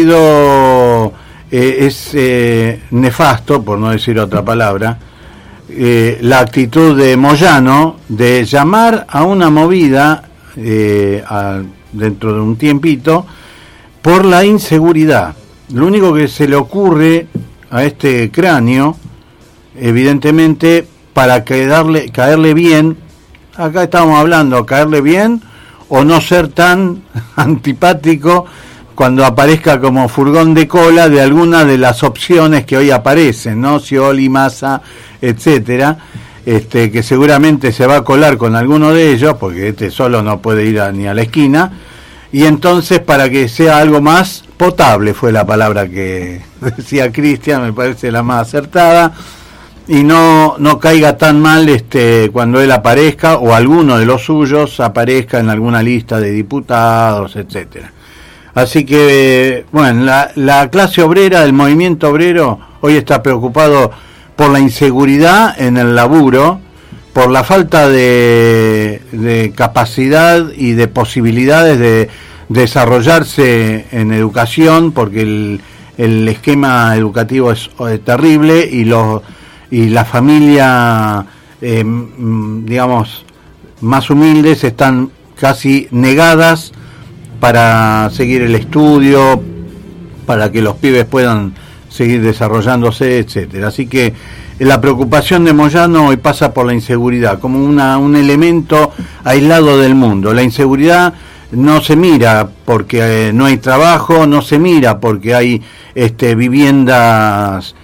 sentido eh, es eh, nefasto, por no decir otra palabra, eh, la actitud de Moyano de llamar a una movida eh, a, dentro de un tiempito por la inseguridad. Lo único que se le ocurre a este cráneo, evidentemente, para caerle, caerle bien, acá estamos hablando, caerle bien o no ser tan antipático cuando aparezca como furgón de cola de alguna de las opciones que hoy aparecen, ¿no? Scioli, Massa, etcétera, este, que seguramente se va a colar con alguno de ellos, porque este solo no puede ir a, ni a la esquina, y entonces para que sea algo más potable, fue la palabra que decía Cristian, me parece la más acertada, y no, no caiga tan mal este cuando él aparezca, o alguno de los suyos aparezca en alguna lista de diputados, etcétera. Así que, bueno, la, la clase obrera, el movimiento obrero, hoy está preocupado por la inseguridad en el laburo, por la falta de, de capacidad y de posibilidades de desarrollarse en educación, porque el, el esquema educativo es, es terrible y, los, y la familia, eh, digamos, más humildes están casi negadas para seguir el estudio, para que los pibes puedan seguir desarrollándose, etcétera. Así que la preocupación de Moyano hoy pasa por la inseguridad, como una, un elemento aislado del mundo. La inseguridad no se mira porque eh, no hay trabajo, no se mira porque hay este, viviendas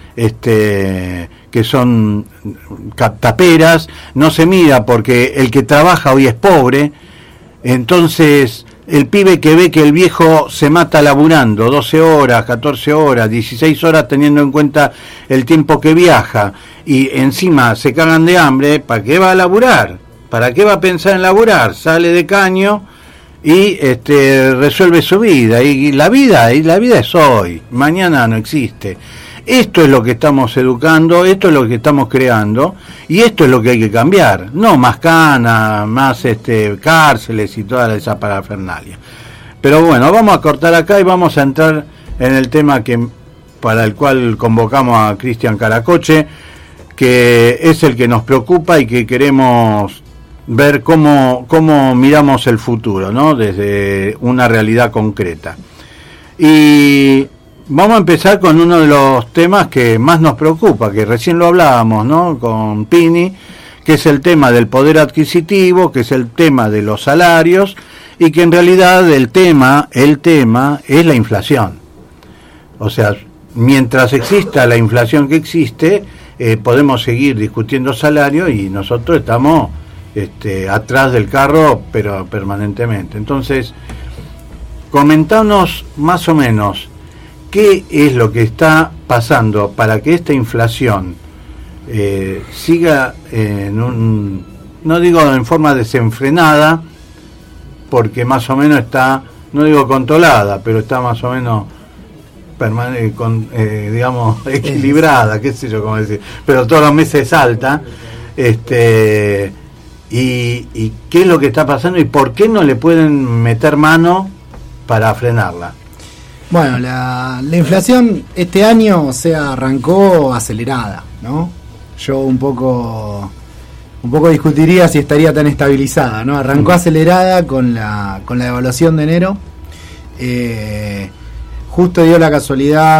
este, que son taperas, no se mira porque el que trabaja hoy es pobre. Entonces el pibe que ve que el viejo se mata laburando doce horas, catorce horas, dieciséis horas, teniendo en cuenta el tiempo que viaja, y encima se cagan de hambre, ¿para qué va a laburar? ¿Para qué va a pensar en laburar? Sale de caño y este resuelve su vida, y la vida, y la vida es hoy, mañana no existe. Esto es lo que estamos educando, esto es lo que estamos creando, y esto es lo que hay que cambiar. No más canas, más este, cárceles y toda esa parafernalia. Pero bueno, vamos a cortar acá y vamos a entrar en el tema que para el cual convocamos a Cristian Caracoche, que es el que nos preocupa y que queremos ver cómo, cómo miramos el futuro, ¿no? Desde una realidad concreta. Y vamos a empezar con uno de los temas que más nos preocupa, que recién lo hablábamos, ¿no? Con Pini, que es el tema del poder adquisitivo, que es el tema de los salarios, y que en realidad el tema, el tema es la inflación. O sea, mientras exista la inflación que existe, eh, podemos seguir discutiendo salarios y nosotros estamos este, atrás del carro, pero permanentemente. Entonces, comentanos más o menos ¿qué es lo que está pasando para que esta inflación eh, siga en un, no digo en forma desenfrenada, porque más o menos está, no digo controlada, pero está más o menos permane- con, eh, digamos, equilibrada, qué sé yo cómo decir, pero todos los meses salta, este, y, y qué es lo que está pasando y por qué no le pueden meter mano para frenarla. Bueno, la, la inflación este año, o sea, arrancó acelerada, ¿no? Yo un poco un poco discutiría si estaría tan estabilizada, ¿no? Arrancó acelerada con la con la devaluación de enero. Eh, justo dio la casualidad,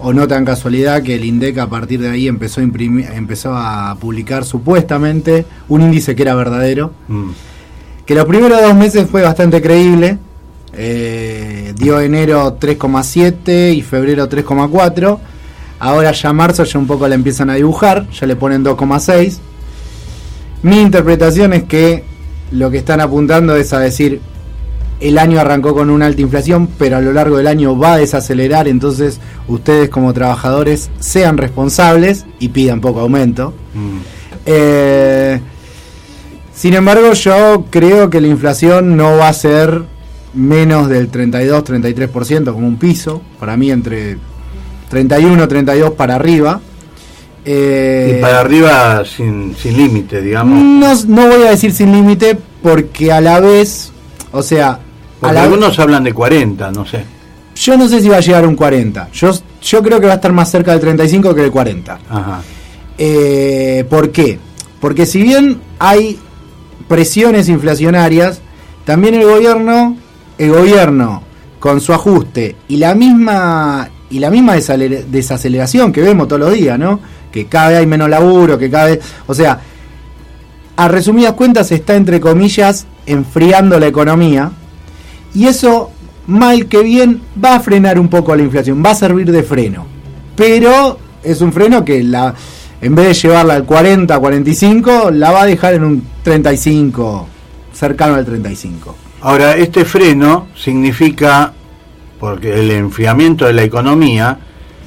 o no tan casualidad que el INDEC a partir de ahí empezó a imprimir, empezó a publicar supuestamente un índice que era verdadero, mm. que los primeros dos meses fue bastante creíble, eh, dio enero tres coma siete y febrero tres coma cuatro, ahora ya marzo ya un poco la empiezan a dibujar, ya le ponen dos coma seis. Mi interpretación es que lo que están apuntando es a decir, el año arrancó con una alta inflación, pero a lo largo del año va a desacelerar, entonces ustedes como trabajadores sean responsables y pidan poco aumento. Mm. Eh, sin embargo, yo creo que la inflación no va a ser menos del treinta y dos a treinta y tres por ciento como un piso, para mí entre treinta y uno a treinta y dos para arriba. Eh, y para arriba sin, sin límite, digamos. No, no voy a decir sin límite porque a la vez, o sea... Porque algunos vez, hablan de cuarenta, no sé. Yo no sé si va a llegar a un cuarenta. Yo, yo creo que va a estar más cerca del treinta y cinco que del cuarenta. Ajá. Eh, ¿Por qué? Porque si bien hay presiones inflacionarias, también el gobierno, el gobierno con su ajuste y la misma y la misma desaceleración que vemos todos los días, ¿no? Que cada vez hay menos laburo, que cada vez, o sea, a resumidas cuentas está entre comillas enfriando la economía y eso mal que bien va a frenar un poco la inflación, va a servir de freno, pero es un freno que la en vez de llevarla al cuarenta, cuarenta y cinco, la va a dejar en un treinta y cinco, cercano al treinta y cinco. Ahora, este freno significa, porque el enfriamiento de la economía,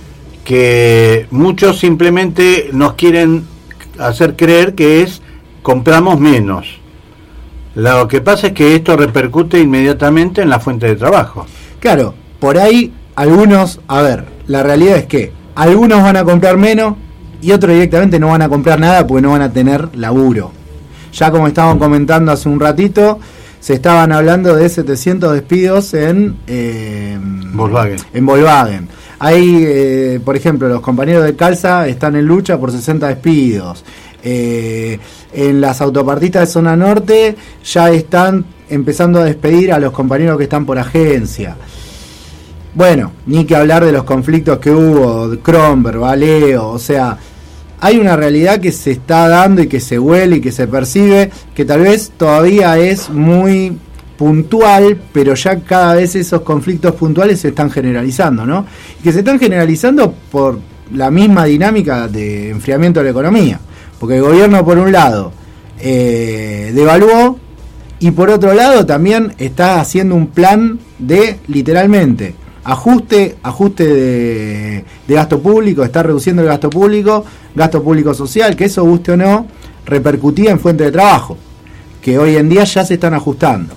que muchos simplemente nos quieren hacer creer que es compramos menos. Lo que pasa es que esto repercute inmediatamente en la fuente de trabajo. Claro, por ahí algunos, a ver, la realidad es que algunos van a comprar menos y otros directamente no van a comprar nada porque no van a tener laburo. Ya como estaban comentando hace un ratito, se estaban hablando de setecientos despidos en eh, Volkswagen. En Volkswagen. Hay, eh, por ejemplo, los compañeros de Calza están en lucha por sesenta despidos. Eh, en las autopartistas de zona norte ya están empezando a despedir a los compañeros que están por agencia. Bueno, ni que hablar de los conflictos que hubo, de Kronberg, Valeo, o sea, hay una realidad que se está dando y que se huele y que se percibe, que tal vez todavía es muy puntual, pero ya cada vez esos conflictos puntuales se están generalizando, ¿no? Y que se están generalizando por la misma dinámica de enfriamiento de la economía, porque el gobierno por un lado eh, devaluó y por otro lado también está haciendo un plan de, literalmente, ajuste ajuste de, de gasto público, está reduciendo el gasto público, gasto público social, que eso guste o no, repercutía en fuente de trabajo, que hoy en día ya se están ajustando.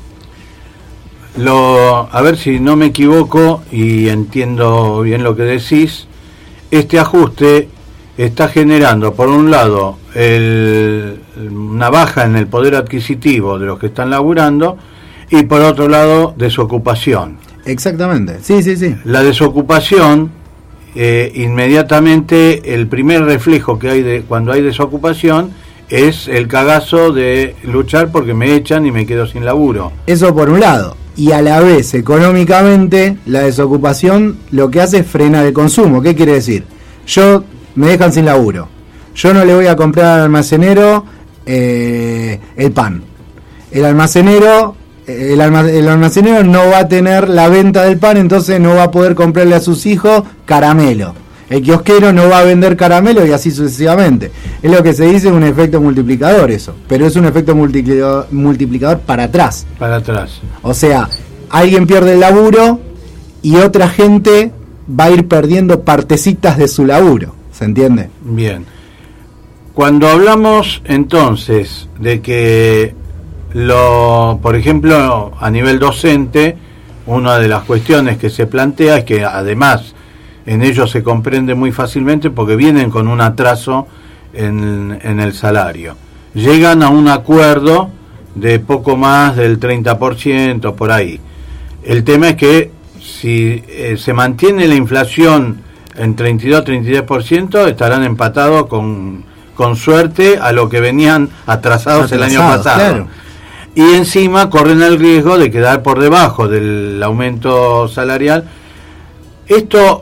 Lo, a ver si no me equivoco y entiendo bien lo que decís, este ajuste está generando, por un lado, el, una baja en el poder adquisitivo de los que están laburando y por otro lado, desocupación. Exactamente, sí, sí, sí. La desocupación, eh, inmediatamente el primer reflejo que hay de cuando hay desocupación es el cagazo de luchar porque me echan y me quedo sin laburo. Eso por un lado. Y a la vez, económicamente, la desocupación lo que hace es frenar el consumo. ¿Qué quiere decir? Yo me dejan sin laburo. Yo no le voy a comprar al almacenero eh, el pan. El almacenero... El, alma, el almacenero no va a tener la venta del pan, entonces no va a poder comprarle a sus hijos caramelo. El kiosquero no va a vender caramelo y así sucesivamente. Es lo que se dice un efecto multiplicador eso, pero es un efecto multiplicador, multiplicador para atrás. Para atrás. O sea, alguien pierde el laburo y otra gente va a ir perdiendo partecitas de su laburo. ¿Se entiende? Bien. Cuando hablamos entonces de que Lo, por ejemplo, a nivel docente, una de las cuestiones que se plantea es que además en ellos se comprende muy fácilmente porque vienen con un atraso en, en el salario. Llegan a un acuerdo de poco más del treinta por ciento por ahí. El tema es que si eh, se mantiene la inflación en treinta y dos a treinta y tres por ciento estarán empatados con, con suerte a lo que venían atrasados, atrasados el año pasado. Claro. Y encima corren el riesgo de quedar por debajo del aumento salarial. Esto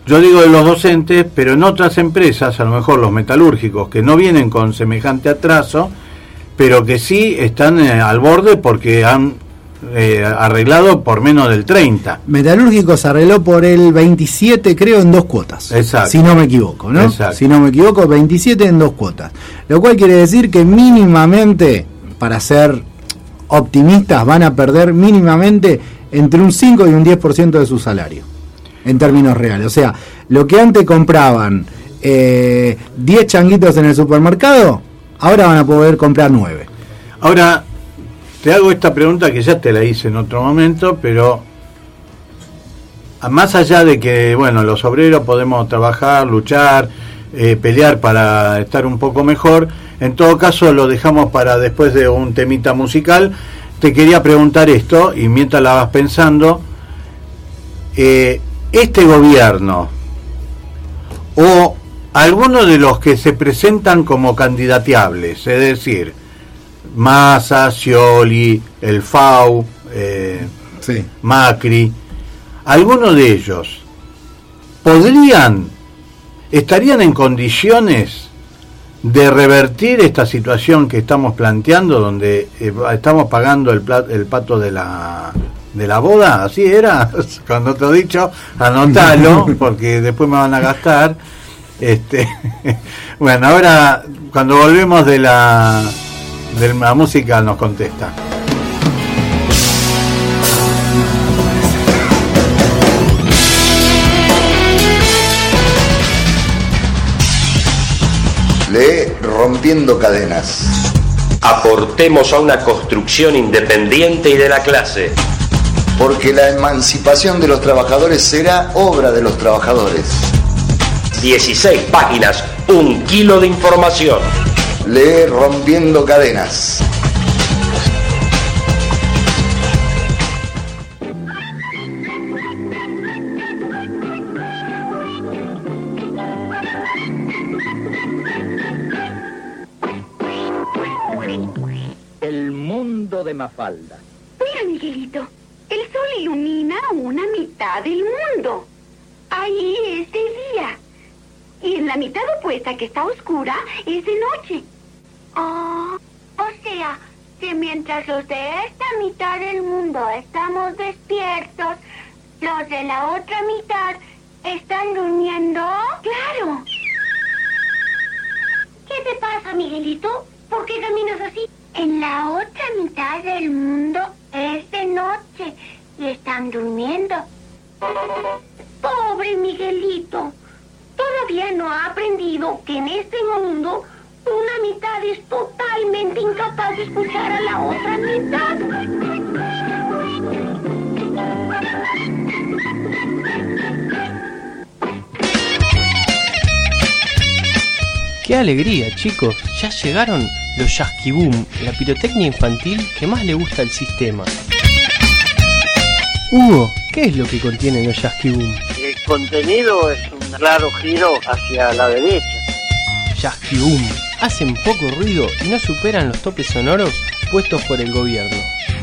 yo digo de los docentes, pero en otras empresas, a lo mejor los metalúrgicos, que no vienen con semejante atraso, pero que sí están eh, al borde porque han eh, arreglado por menos del treinta. Metalúrgicos arregló por el veintisiete, creo, en dos cuotas. Exacto. Si no me equivoco, ¿no? Exacto. Si no me equivoco, veintisiete en dos cuotas. Lo cual quiere decir que mínimamente, para ser optimistas, van a perder mínimamente entre un cinco y un diez por ciento de su salario, en términos reales. O sea, lo que antes compraban eh, diez changuitos en el supermercado, ahora van a poder comprar nueve. Ahora, te hago esta pregunta que ya te la hice en otro momento, pero más allá de que, bueno, los obreros podemos trabajar, luchar, eh, pelear para estar un poco mejor, en todo caso lo dejamos para después de un temita musical. Te quería preguntar esto, y mientras la vas pensando, eh, este gobierno o algunos de los que se presentan como candidateables, es decir, Massa, Scioli, el F A U, eh, sí. Macri, algunos de ellos podrían, estarían en condiciones de revertir esta situación que estamos planteando, donde eh, estamos pagando el, plat, el pato de la de la boda, así era, cuando te he dicho, anotalo, porque después me van a gastar. Este, bueno, ahora cuando volvemos de la de la música nos contesta. Lee Rompiendo Cadenas. Aportemos a una construcción independiente y de la clase. Porque la emancipación de los trabajadores será obra de los trabajadores. dieciséis páginas, un kilo de información. Lee Rompiendo Cadenas. El mundo de Mafalda. Mira, Miguelito, el sol ilumina una mitad del mundo. Ahí es de día. Y en la mitad opuesta, que está oscura, es de noche. Oh, o sea, que mientras los de esta mitad del mundo estamos despiertos, los de la otra mitad están durmiendo. ¡Claro! ¿Qué te pasa, Miguelito? ¿Por qué caminas así? En la otra mitad del mundo es de noche y están durmiendo. Pobre Miguelito. Todavía no ha aprendido que en este mundo una mitad es totalmente incapaz de escuchar a la otra mitad. ¡Qué alegría, chicos! Ya llegaron los Yasky-Boom, la pirotecnia infantil que más le gusta al sistema. Hugo, ¿qué es lo que contienen los Yasky-Boom? El contenido es un claro giro hacia la derecha. Yasky-Boom hacen poco ruido y no superan los topes sonoros puestos por el gobierno.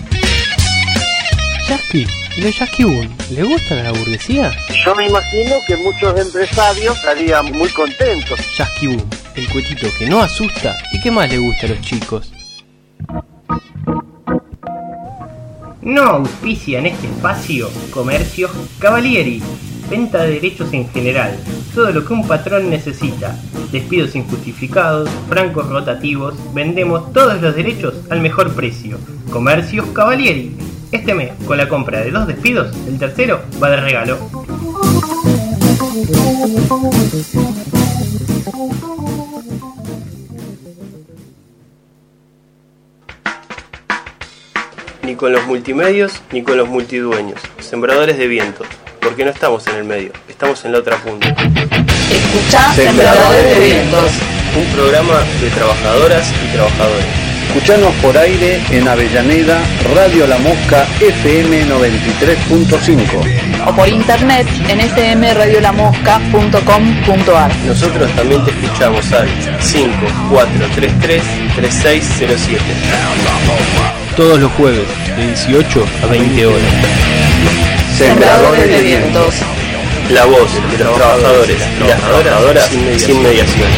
Yasky, ¿y los Yasky-Boom le gustan a la burguesía? Yo me imagino que muchos empresarios estarían muy contentos. Yasky-Boom, el cuetito que no asusta y que más le gusta a los chicos. No auspician este espacio Comercios Cavalieri. Venta de derechos en general, todo lo que un patrón necesita. Despidos injustificados, francos rotativos, vendemos todos los derechos al mejor precio. Comercios Cavalieri. Este mes, con la compra de dos despidos, el tercero va de regalo. Ni con los multimedios, ni con los multidueños. Sembradores de viento. Porque no estamos en el medio, estamos en la otra punta. Escuchá Sembradores de Vientos. Un programa de trabajadoras y trabajadores. Escuchanos por aire en Avellaneda, Radio La Mosca F M noventa y tres punto cinco. O por internet en f m radio la mosca punto com punto a r. Nosotros también te escuchamos al cinco cuatro tres tres tres seis cero siete. Todos los jueves de dieciocho a veinte horas. Sembradores de Vientos. La voz de los trabajadores y las trabajadoras sin mediación.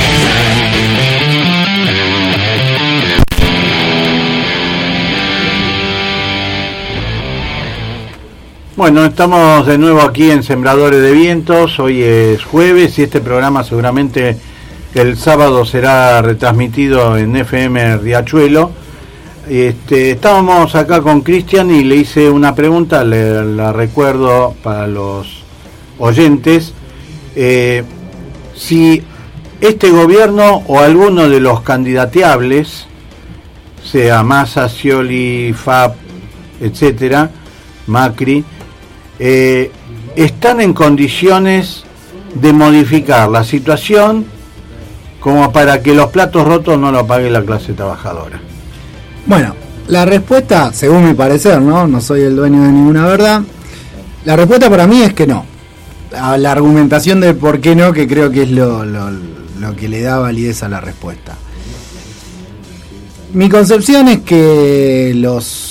Bueno, estamos de nuevo aquí en Sembradores de Vientos. Hoy es jueves y este programa seguramente el sábado será retransmitido en F M Riachuelo. Este, estábamos acá con Cristian y le hice una pregunta, le, la recuerdo para los oyentes. Eh, si este gobierno o alguno de los candidateables, sea Massa, Scioli, F A P, etcétera, Macri, eh, están en condiciones de modificar la situación como para que los platos rotos no lo pague la clase trabajadora. Bueno, la respuesta, según mi parecer, no, no soy el dueño de ninguna verdad, la respuesta para mí es que no. La, la argumentación de por qué no, que creo que es lo, lo, lo que le da validez a la respuesta. Mi concepción es que los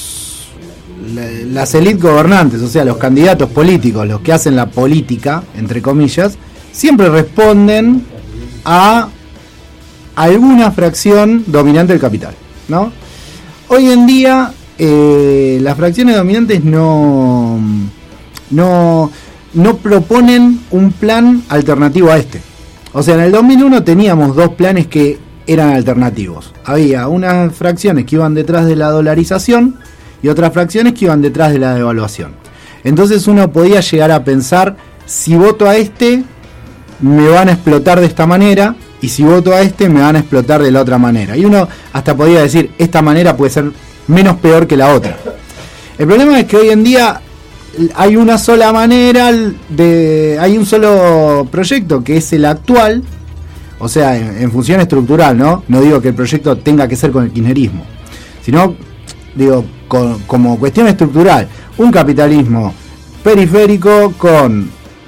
las élites gobernantes, o sea, los candidatos políticos, los que hacen la política, entre comillas, siempre responden a alguna fracción dominante del capital, ¿no? Hoy en día eh, las fracciones dominantes no, no, no proponen un plan alternativo a este. O sea, en el dos mil uno teníamos dos planes que eran alternativos. Había unas fracciones que iban detrás de la dolarización y otras fracciones que iban detrás de la devaluación. Entonces uno podía llegar a pensar, si voto a este, me van a explotar de esta manera, y si voto a este, me van a explotar de la otra manera. Y uno hasta podía decir, esta manera puede ser menos peor que la otra. El problema es que hoy en día hay una sola manera, de, hay un solo proyecto, que es el actual, o sea, en, en función estructural, ¿no? No digo que el proyecto tenga que ser con el kirchnerismo, sino, digo, con, como cuestión estructural, un capitalismo periférico con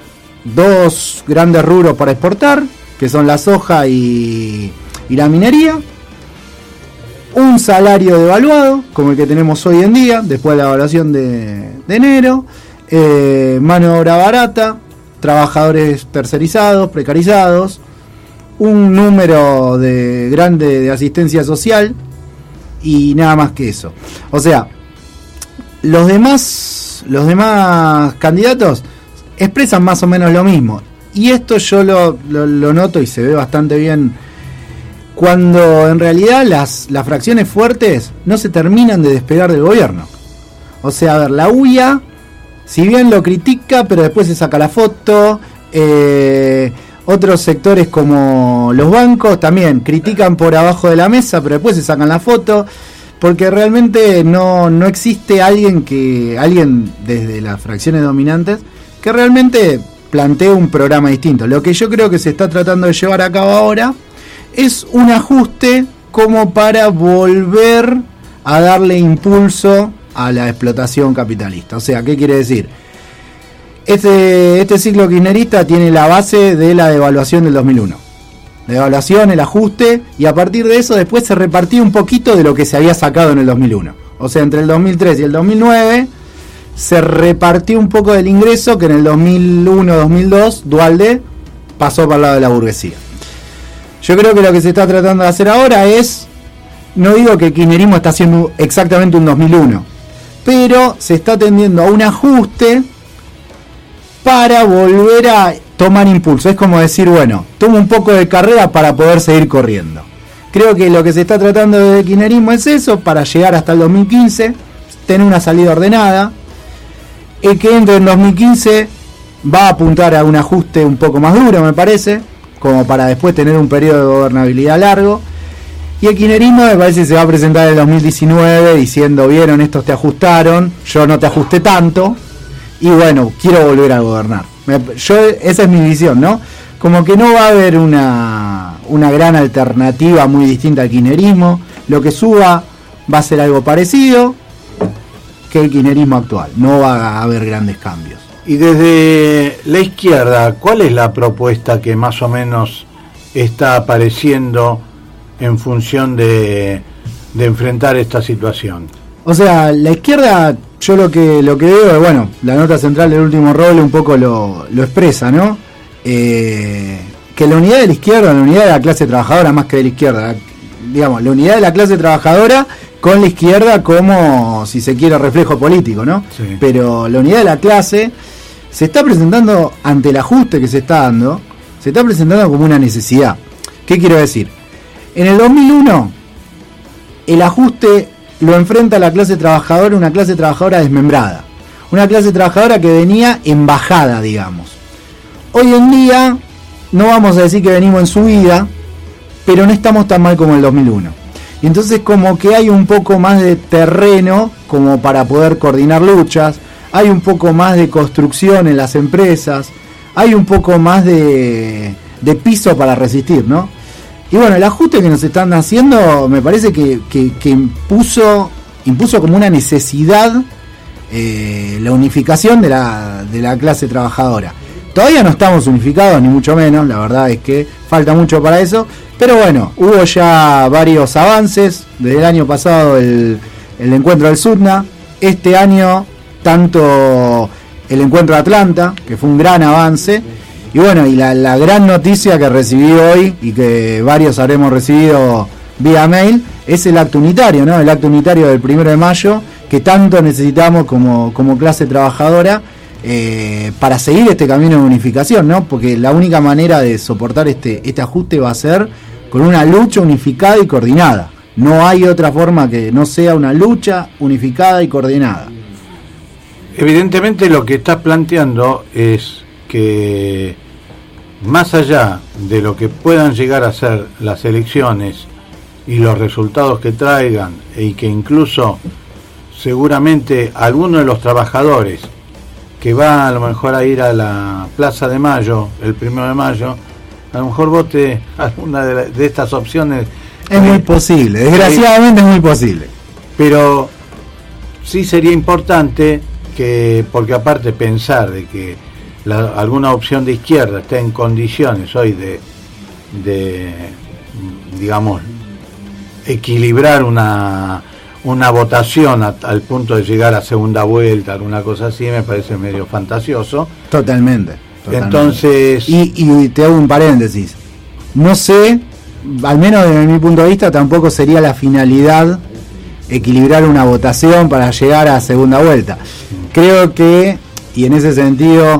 dos grandes rubros para exportar, que son la soja y, y la minería, un salario devaluado, como el que tenemos hoy en día, después de la evaluación de, de enero, eh, mano de obra barata, trabajadores tercerizados, precarizados, un número de grande de asistencia social y nada más que eso. O sea, los demás, los demás candidatos expresan más o menos lo mismo. Y esto yo lo, lo, lo noto y se ve bastante bien cuando en realidad las, las fracciones fuertes no se terminan de despegar del gobierno. O sea, a ver, la U I A, si bien lo critica, pero después se saca la foto. Eh, otros sectores como los bancos también critican por abajo de la mesa, pero después se sacan la foto. Porque realmente no, no existe alguien que alguien desde las fracciones dominantes que realmente plantee un programa distinto. Lo que yo creo que se está tratando de llevar a cabo ahora es un ajuste como para volver a darle impulso a la explotación capitalista. O sea, ¿qué quiere decir? Este, este ciclo kirchnerista tiene la base de la devaluación del dos mil uno. Devaluación, el ajuste, y a partir de eso después se repartía un poquito de lo que se había sacado en el dos mil uno. O sea, entre el dos mil tres y el dos mil nueve se repartió un poco del ingreso que en el dos mil uno dos mil dos Duhalde pasó para el lado de la burguesía. Yo creo que lo que se está tratando de hacer ahora es, no digo que el kirchnerismo está haciendo exactamente un dos mil uno, pero se está tendiendo a un ajuste para volver a tomar impulso. Es como decir, bueno, tomo un poco de carrera para poder seguir corriendo. Creo que lo que se está tratando desde el kirchnerismo es eso, para llegar hasta el dos mil quince, tener una salida ordenada. El que entre en dos mil quince va a apuntar a un ajuste un poco más duro, me parece, como para después tener un periodo de gobernabilidad largo. Y el kirchnerismo me parece que se va a presentar en el dos mil diecinueve diciendo, vieron, estos te ajustaron, yo no te ajusté tanto, y bueno, quiero volver a gobernar. Yo, esa es mi visión, ¿no? Como que no va a haber una, una gran alternativa muy distinta al kirchnerismo. Lo que suba va a ser algo parecido que el kirchnerismo actual. No va a haber grandes cambios. Y desde la izquierda, ¿cuál es la propuesta que más o menos está apareciendo en función de, de enfrentar esta situación? O sea, la izquierda, yo lo que lo que veo, bueno, la nota central del último rol un poco lo, lo expresa, ¿no? Eh, que la unidad de la izquierda, la unidad de la clase trabajadora más que de la izquierda, la, digamos, la unidad de la clase trabajadora con la izquierda como, si se quiere, reflejo político, ¿no? Sí. Pero la unidad de la clase se está presentando ante el ajuste que se está dando, se está presentando como una necesidad. ¿Qué quiero decir? En el dos mil uno, el ajuste lo enfrenta la clase trabajadora, una clase trabajadora desmembrada, una clase trabajadora que venía en bajada, digamos. Hoy en día, no vamos a decir que venimos en subida, pero no estamos tan mal como el dos mil uno. Y entonces como que hay un poco más de terreno como para poder coordinar luchas, hay un poco más de construcción en las empresas, hay un poco más de, de piso para resistir, ¿no? Y bueno, el ajuste que nos están haciendo me parece que, que, que impuso, impuso como una necesidad eh, la unificación de la, de la clase trabajadora. Todavía no estamos unificados, ni mucho menos, la verdad es que falta mucho para eso, pero bueno, hubo ya varios avances, desde el año pasado el, el encuentro del SUTNA, este año tanto el encuentro de Atlanta, que fue un gran avance, y bueno, y la, la gran noticia que recibí hoy, y que varios habremos recibido vía mail, es el acto unitario, ¿no? El acto unitario del primero de mayo, que tanto necesitamos como, como clase trabajadora, Eh, para seguir este camino de unificación, ¿no? Porque la única manera de soportar este, este ajuste va a ser con una lucha unificada y coordinada. No hay otra forma que no sea una lucha unificada y coordinada. Evidentemente lo que estás planteando es que más allá de lo que puedan llegar a ser las elecciones y los resultados que traigan, y que incluso seguramente algunos de los trabajadores que va a lo mejor a ir a la Plaza de Mayo, el primero de mayo, a lo mejor vote alguna de, la, de estas opciones. Es muy posible, desgraciadamente es muy posible. Pero sí sería importante que, porque aparte pensar de que la, alguna opción de izquierda está en condiciones hoy de, de digamos, equilibrar una... una votación a, al punto de llegar a segunda vuelta, alguna cosa así, me parece medio fantasioso. Totalmente. totalmente. Entonces... Y, y te hago un paréntesis. No sé, al menos desde mi punto de vista, tampoco sería la finalidad equilibrar una votación para llegar a segunda vuelta. Creo que, y en ese sentido,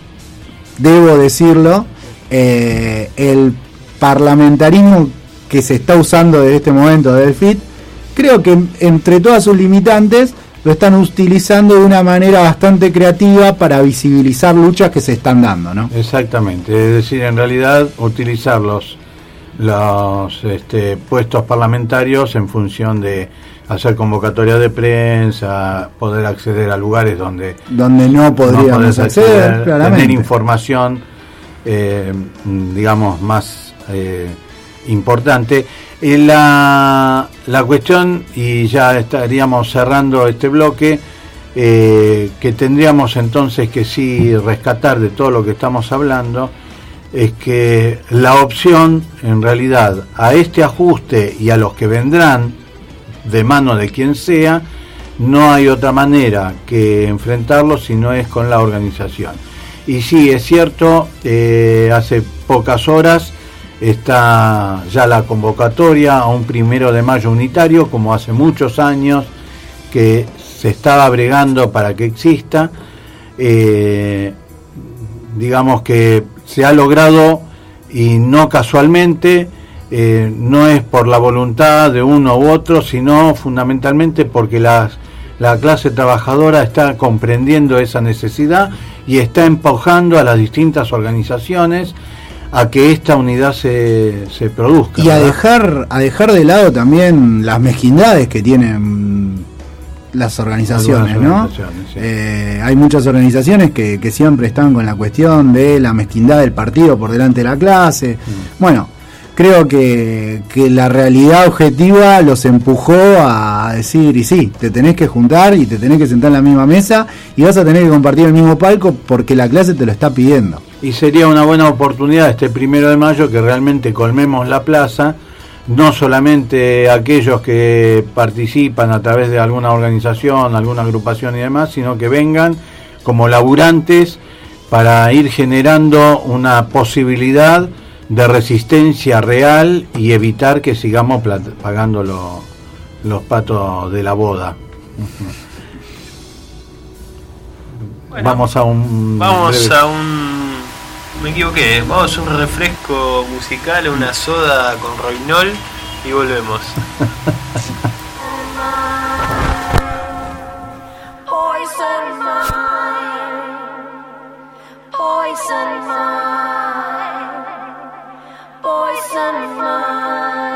debo decirlo, eh, el parlamentarismo que se está usando desde este momento del F I T, creo que entre todas sus limitantes lo están utilizando de una manera bastante creativa para visibilizar luchas que se están dando, ¿no? Exactamente, es decir, en realidad utilizar los, los este, puestos parlamentarios en función de hacer convocatoria de prensa, poder acceder a lugares donde donde no podríamos no acceder, acceder claramente. Tener información, eh, digamos, más eh, importante. La, la cuestión, y ya estaríamos cerrando este bloque, eh, que tendríamos entonces que sí rescatar de todo lo que estamos hablando, es que la opción, en realidad, a este ajuste y a los que vendrán de mano de quien sea, no hay otra manera que enfrentarlo si no es con la organización. Y sí, es cierto, eh, hace pocas horas está ya la convocatoria a un primero de mayo unitario, como hace muchos años que se estaba bregando para que exista. Eh, digamos que se ha logrado, y no casualmente, eh, no es por la voluntad de uno u otro, sino fundamentalmente porque las, la clase trabajadora está comprendiendo esa necesidad y está empujando a las distintas organizaciones a que esta unidad se, se produzca. Y a dejar, a dejar de lado también las mezquindades que tienen las organizaciones, ¿no? Organizaciones, sí. eh, hay muchas organizaciones que, que siempre están con la cuestión de la mezquindad del partido por delante de la clase. Mm. Bueno, creo que, que la realidad objetiva los empujó a decir, y sí, te tenés que juntar y te tenés que sentar en la misma mesa y vas a tener que compartir el mismo palco porque la clase te lo está pidiendo. Y sería una buena oportunidad este primero de mayo que realmente colmemos la plaza no solamente aquellos que participan a través de alguna organización, alguna agrupación y demás, sino que vengan como laburantes para ir generando una posibilidad de resistencia real y evitar que sigamos pagando lo, los patos de la boda. Bueno, vamos a un vamos breve... a un me equivoqué vamos a un refresco musical, una soda con Rohypnol y volvemos. Poison mind, poison mind, poison mind.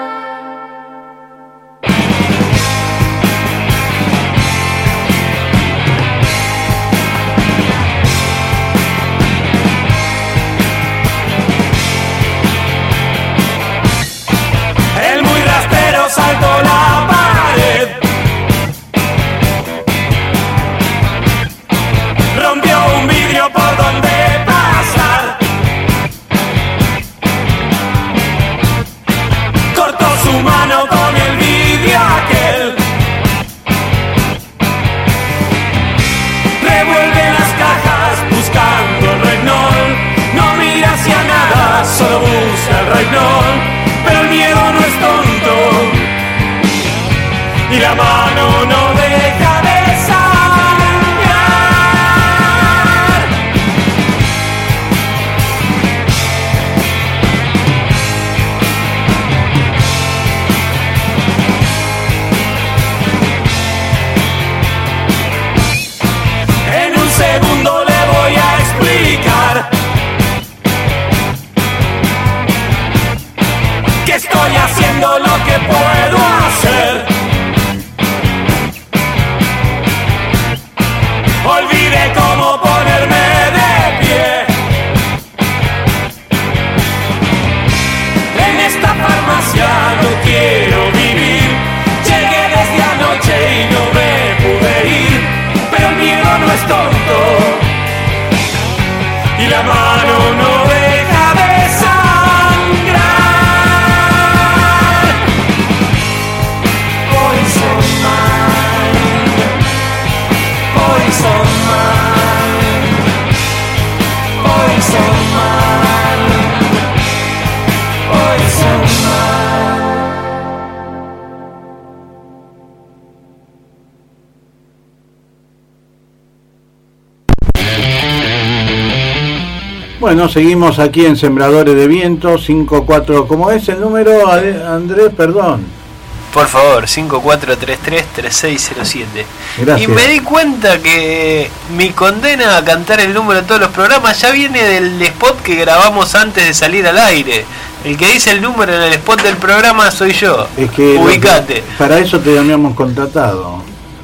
Saltó la pared, rompió un vidrio por donde pasar, cortó su mano con el vidrio aquel, revuelve las cajas buscando el Rohypnol, no mira hacia nada, solo busca el Rohypnol, pero el miedo no es tonto. Y la mano no deja de sangrar. En un segundo le voy a explicar que estoy haciendo lo que puedo hacer. Olvidé cómo ponerme de pie. En esta farmacia no quiero vivir. Llegué desde anoche y no me pude ir, pero el miedo no es tonto y la mano no deja de sangrar. Poison mind, poison mind, poison mind, poison mind. Bueno, seguimos aquí en Sembradores de Viento, cinco cuatro, ¿cómo es el número, Andrés? Perdón. Por favor, cinco cuatro tres tres tres seis cero siete. Gracias. Y me di cuenta que mi condena a cantar el número de todos los programas ya viene del spot que grabamos antes de salir al aire. El que dice el número en el spot del programa soy yo. Es que ubicate. Para eso te habíamos contratado.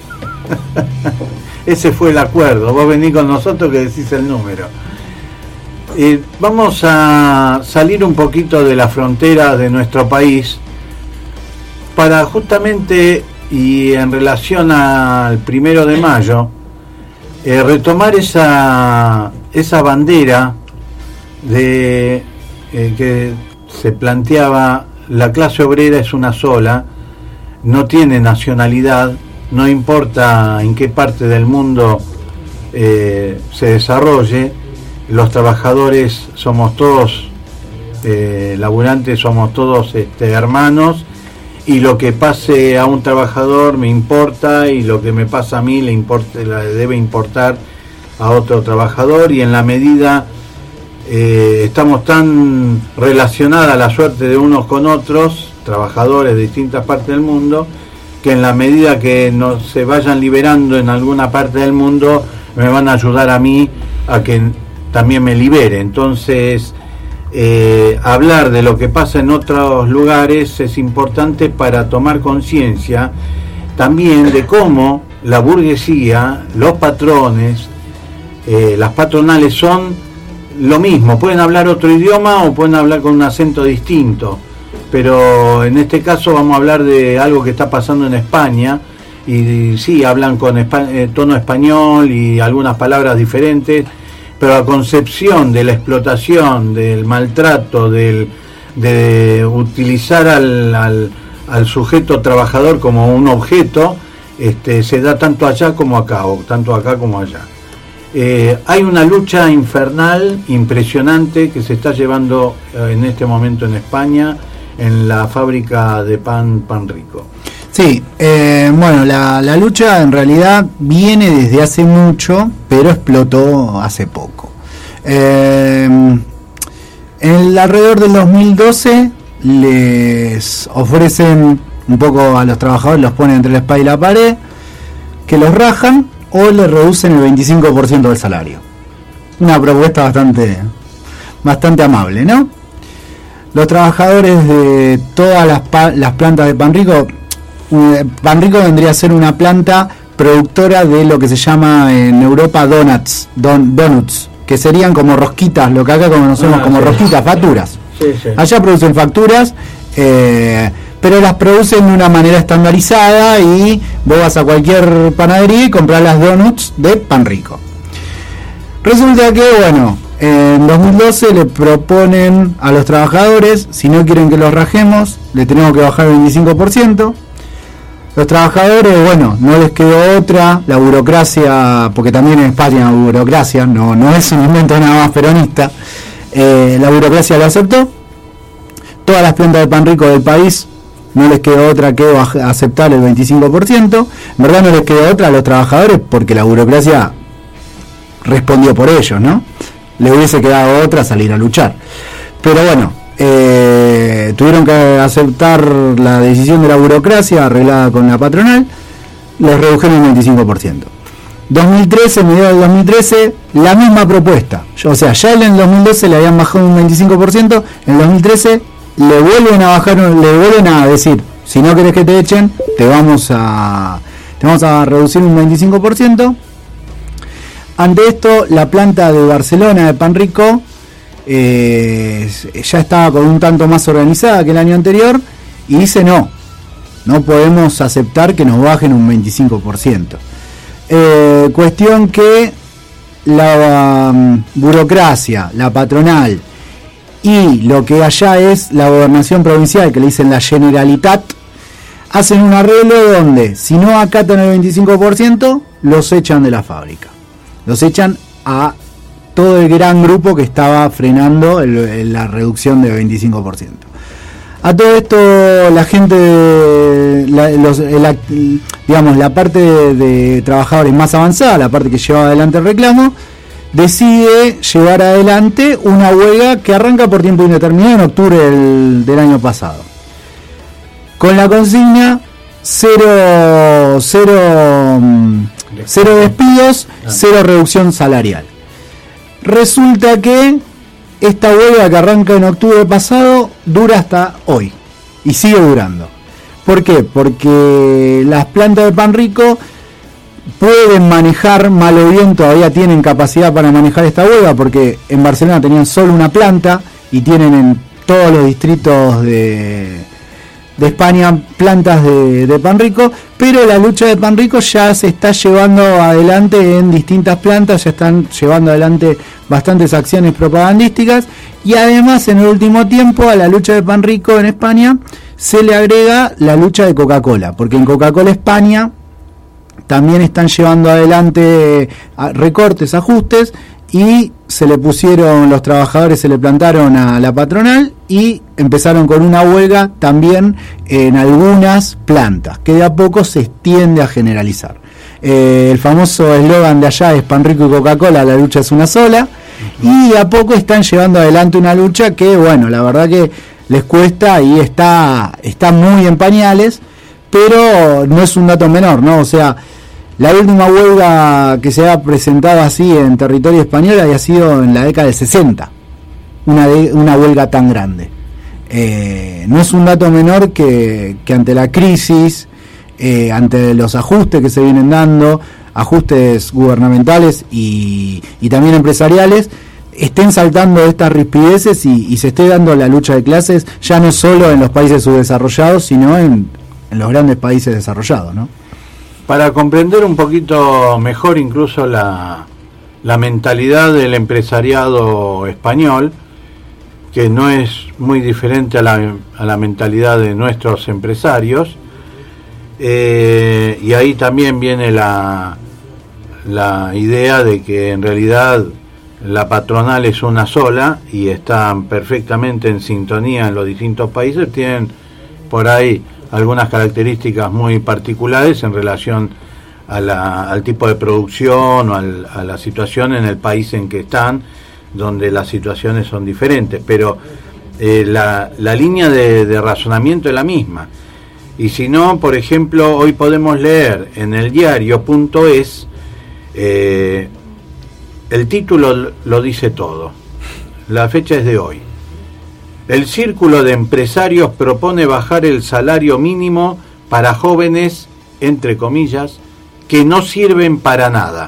Ese fue el acuerdo. Vos venís con nosotros que decís el número. Eh, vamos a salir un poquito de la frontera de nuestro país para justamente, y en relación al primero de mayo, eh, retomar esa esa bandera de eh, que se planteaba: la clase obrera es una sola, no tiene nacionalidad, no importa en qué parte del mundo eh, se desarrolle, los trabajadores somos todos eh, laburantes, somos todos este, hermanos, y lo que pase a un trabajador me importa, y lo que me pasa a mí le importa, le debe importar a otro trabajador, y en la medida eh, estamos tan relacionadas la suerte de unos con otros, trabajadores de distintas partes del mundo, que en la medida que nos se vayan liberando en alguna parte del mundo, me van a ayudar a mí a que también me libere. Entonces, eh, hablar de lo que pasa en otros lugares es importante para tomar conciencia también de cómo la burguesía, los patrones, eh, las patronales son lo mismo. Pueden hablar otro idioma o pueden hablar con un acento distinto, pero en este caso vamos a hablar de algo que está pasando en España, y sí, hablan con espa- eh, tono español y algunas palabras diferentes, pero la concepción de la explotación, del maltrato, del de utilizar al, al, al sujeto trabajador como un objeto, este, se da tanto allá como acá, o tanto acá como allá. Eh, hay una lucha infernal, impresionante, que se está llevando eh, en este momento en España, en la fábrica de pan Panrico. Sí, eh, bueno, la, la lucha en realidad viene desde hace mucho, pero explotó hace poco. Eh, en el, alrededor del dos mil doce les ofrecen un poco a los trabajadores, los ponen entre la espada y la pared, que los rajan o les reducen el veinticinco por ciento del salario. Una propuesta bastante, bastante amable, ¿no? Los trabajadores de todas las, pa- las plantas de Panrico, eh, Panrico vendría a ser una planta productora de lo que se llama en Europa donuts, don, donuts, que serían como rosquitas, lo que acá conocemos ah, como sí. rosquitas, facturas. Sí, sí. Allá producen facturas, eh, pero las producen de una manera estandarizada y vos vas a cualquier panadería y compras las donuts de Panrico. Resulta que, bueno, en dos mil doce le proponen a los trabajadores, si no quieren que los rajemos, le tenemos que bajar el veinticinco por ciento. Los trabajadores, bueno, no les quedó otra, la burocracia, porque también en España hay burocracia, no, no es un invento nada más peronista, eh, la burocracia lo aceptó. Todas las plantas de Panrico del país no les quedó otra que aceptar el veinticinco por ciento. En verdad no les quedó otra a los trabajadores porque la burocracia respondió por ellos, ¿no? Le hubiese quedado otra salir a luchar. Pero bueno, eh, tuvieron que aceptar la decisión de la burocracia arreglada con la patronal, les redujeron el veinticinco por ciento. dos mil trece, mediados del dos mil trece, la misma propuesta. O sea, ya en el dos mil doce le habían bajado un veinticinco por ciento, en el dos mil trece le vuelven a bajar, le vuelven a decir, si no querés que te echen, te vamos a, te vamos a reducir un veinticinco por ciento. Ante esto, la planta de Barcelona de Panrico eh, ya estaba con un tanto más organizada que el año anterior y dice no, no podemos aceptar que nos bajen un veinticinco por ciento. Eh, cuestión que la um, burocracia, la patronal y lo que allá es la gobernación provincial, que le dicen la Generalitat, hacen un arreglo donde si no acatan el veinticinco por ciento los echan de la fábrica. Los echan a todo el gran grupo que estaba frenando el, el, la reducción del veinticinco por ciento. A todo esto la gente, la, los, la, digamos, la parte de, de trabajadores más avanzada, la parte que lleva adelante el reclamo, decide llevar adelante una huelga que arranca por tiempo indeterminado en octubre del, del año pasado. Con la consigna cero, cero, cero despidos, cero reducción salarial. Resulta que esta huelga que arranca en octubre pasado dura hasta hoy y sigue durando. ¿Por qué? Porque las plantas de Panrico pueden manejar, mal o bien todavía tienen capacidad para manejar esta huelga, porque en Barcelona tenían solo una planta y tienen en todos los distritos de, de España plantas de, de Panrico, pero la lucha de Panrico ya se está llevando adelante en distintas plantas, ya están llevando adelante bastantes acciones propagandísticas y además en el último tiempo a la lucha de Panrico en España se le agrega la lucha de Coca-Cola, porque en Coca-Cola España también están llevando adelante recortes, ajustes y se le pusieron, los trabajadores se le plantaron a la patronal y empezaron con una huelga también en algunas plantas, que de a poco se extiende a generalizar. Eh, el famoso eslogan de allá es Panrico y Coca-Cola, la lucha es una sola, y de a poco están llevando adelante una lucha que, bueno, la verdad que les cuesta y está, está muy en pañales, pero no es un dato menor, ¿no? O sea, la última huelga que se ha presentado así en territorio español había sido en la década del sesenta, una, de, una huelga tan grande. Eh, no es un dato menor que, que ante la crisis, eh, ante los ajustes que se vienen dando, ajustes gubernamentales y, y también empresariales, estén saltando estas rispideces y, y se esté dando la lucha de clases ya no solo en los países subdesarrollados, sino en, en los grandes países desarrollados, ¿no? Para comprender un poquito mejor incluso la, la mentalidad del empresariado español, que no es muy diferente a la, a la mentalidad de nuestros empresarios, eh, y ahí también viene la, la idea de que en realidad la patronal es una sola y están perfectamente en sintonía en los distintos países, tienen por ahí algunas características muy particulares en relación a la, al tipo de producción o al, a la situación en el país en que están, donde las situaciones son diferentes, pero eh, la, la línea de, de razonamiento es la misma. Y si no, por ejemplo, hoy podemos leer en el diario punto es, eh, el título lo dice todo, la fecha es de hoy. El Círculo de Empresarios propone bajar el salario mínimo para jóvenes, entre comillas, que no sirven para nada.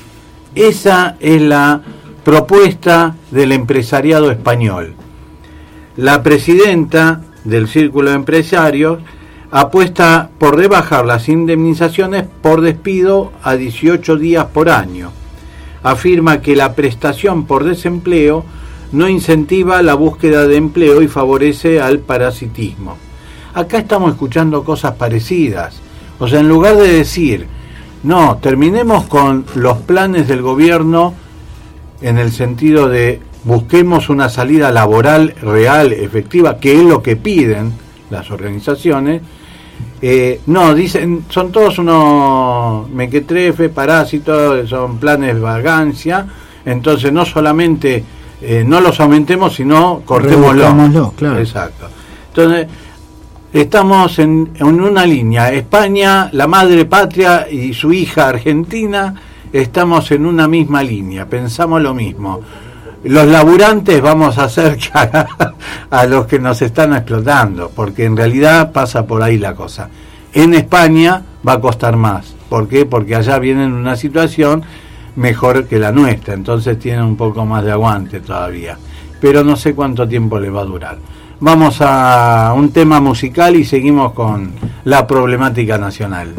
Esa es la propuesta del empresariado español. La presidenta del Círculo de Empresarios apuesta por rebajar las indemnizaciones por despido a dieciocho días por año. Afirma que la prestación por desempleo no incentiva la búsqueda de empleo y favorece al parasitismo. Acá estamos escuchando cosas parecidas. O sea, en lugar de decir, no, terminemos con los planes del gobierno en el sentido de busquemos una salida laboral real, efectiva, que es lo que piden las organizaciones, eh, no, dicen, son todos unos mequetrefes, parásitos, son planes de vagancia, entonces no solamente eh, no los aumentemos, sino cortémoslo. Claro. Exacto. Entonces, estamos en, en una línea, España, la madre patria y su hija Argentina, estamos en una misma línea, pensamos lo mismo. Los laburantes vamos a hacer cagar a los que nos están explotando, porque en realidad pasa por ahí la cosa. En España va a costar más. ¿Por qué? Porque allá vienen en una situación mejor que la nuestra, entonces tienen un poco más de aguante todavía. Pero no sé cuánto tiempo les va a durar. Vamos a un tema musical y seguimos con la problemática nacional.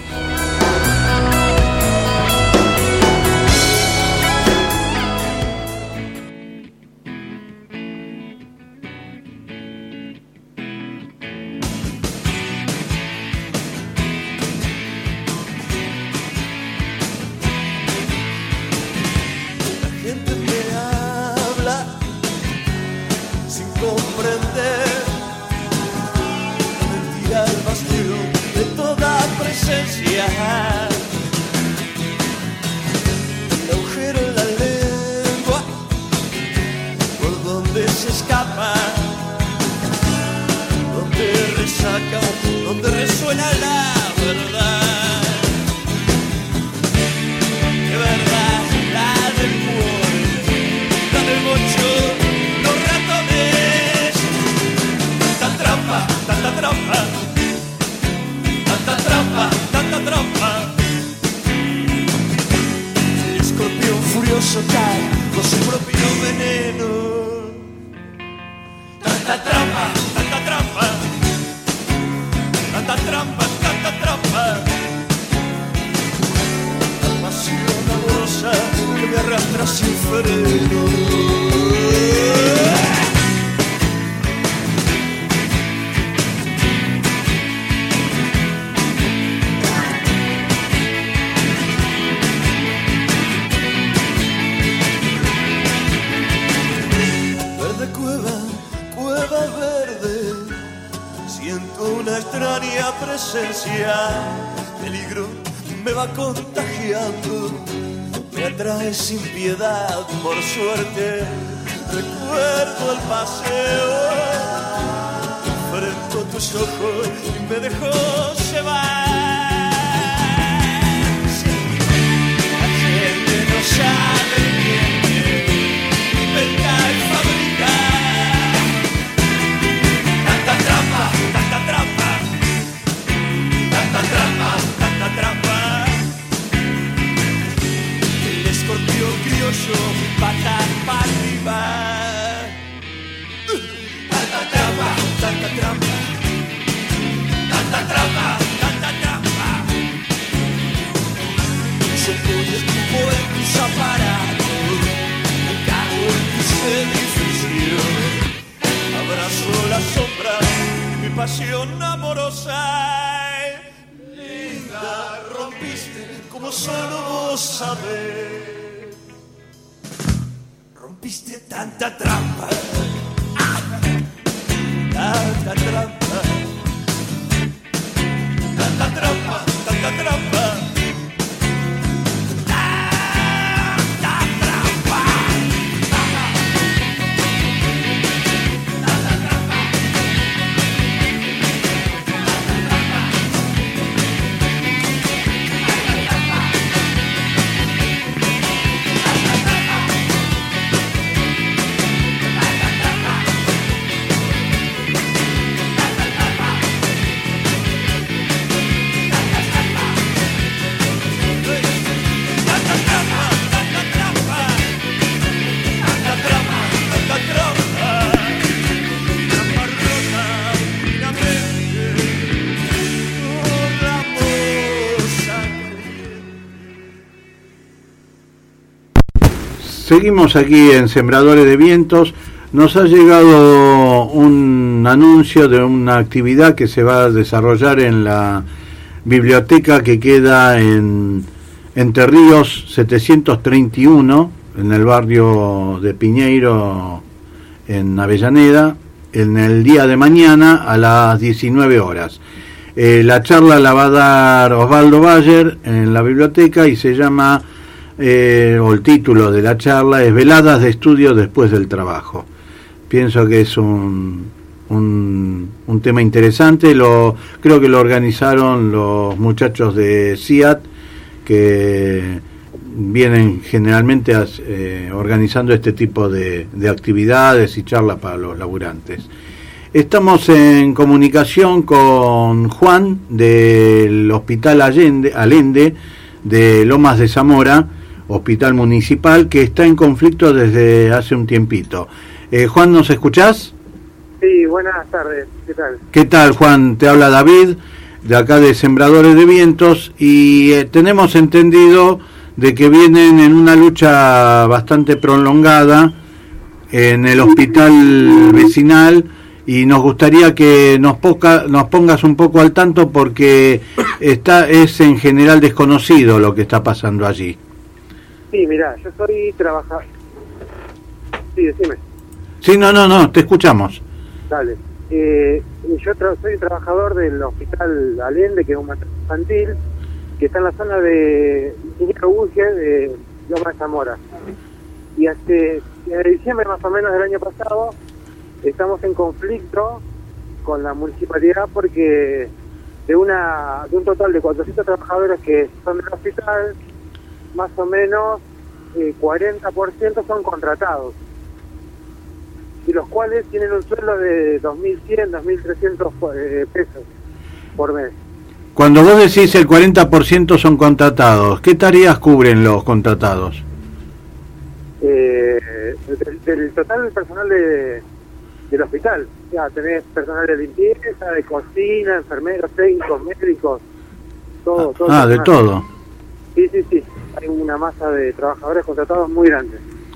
Peligro me va contagiando, me atrae sin piedad, por suerte recuerdo el paseo, enfrento tus ojos y me dejó llevar. Sí, la gente no sabe bien inventar y fabricar tanta trampa, tanta trampa. Tanta trampa, tanta trampa. El escorpión criollo pata para arriba. Tanta trampa, tanta trampa. Tanta trampa, tanta trampa. Yo voy escupo en tus aparatos, me cago en tus edificios. Habrá pasión amorosa. Linda, rompiste como solo vos sabés. Rompiste tanta trampa, tanta trampa, tanta trampa, tanta trampa. Seguimos aquí en Sembradores de Vientos. Nos ha llegado un anuncio de una actividad que se va a desarrollar en la biblioteca que queda en Entre Ríos setecientos treinta y uno, en el barrio de Piñeiro, en Avellaneda, en el día de mañana a las diecinueve horas. Eh, la charla la va a dar Osvaldo Bayer en la biblioteca y se llama... Eh, o el título de la charla es Veladas de estudio después del trabajo. Pienso que es un, un, un tema interesante. Lo, creo que lo organizaron los muchachos de C I A T, que vienen generalmente a, eh, organizando este tipo de, de actividades y charlas para los laburantes. Estamos en comunicación con Juan del Hospital Allende, Allende de Lomas de Zamora, Hospital Municipal, que está en conflicto desde hace un tiempito. Eh, Juan, ¿nos escuchás? Sí, buenas tardes. ¿Qué tal? ¿Qué tal, Juan? Te habla David, de acá de Sembradores de Vientos, y eh, tenemos entendido de que vienen en una lucha bastante prolongada en el hospital vecinal, y nos gustaría que nos, poca, nos pongas un poco al tanto, porque está es en general desconocido lo que está pasando allí. Sí, mira, yo soy trabajador. Sí, decime. Sí, no, no, no, te escuchamos. Dale. Eh, yo tra soy trabajador del Hospital Allende, que es un materno infantil, que está en la zona de Ingeniero Buge, de Loma de Zamora. Y hace en diciembre más o menos del año pasado estamos en conflicto con la municipalidad porque de una de un total de cuatrocientos trabajadores que son del hospital, más o menos eh, cuarenta por ciento son contratados, y los cuales tienen un sueldo de dos mil cien, dos mil trescientos eh, pesos por mes. Cuando vos decís el cuarenta por ciento son contratados, ¿qué tareas cubren los contratados? Eh, del, del total del personal de, del hospital, ya tenés personal de limpieza, de cocina, enfermeros, técnicos, médicos, todo. todo ah, de todo. Sí, sí, sí. Hay una masa de trabajadores contratados muy grande.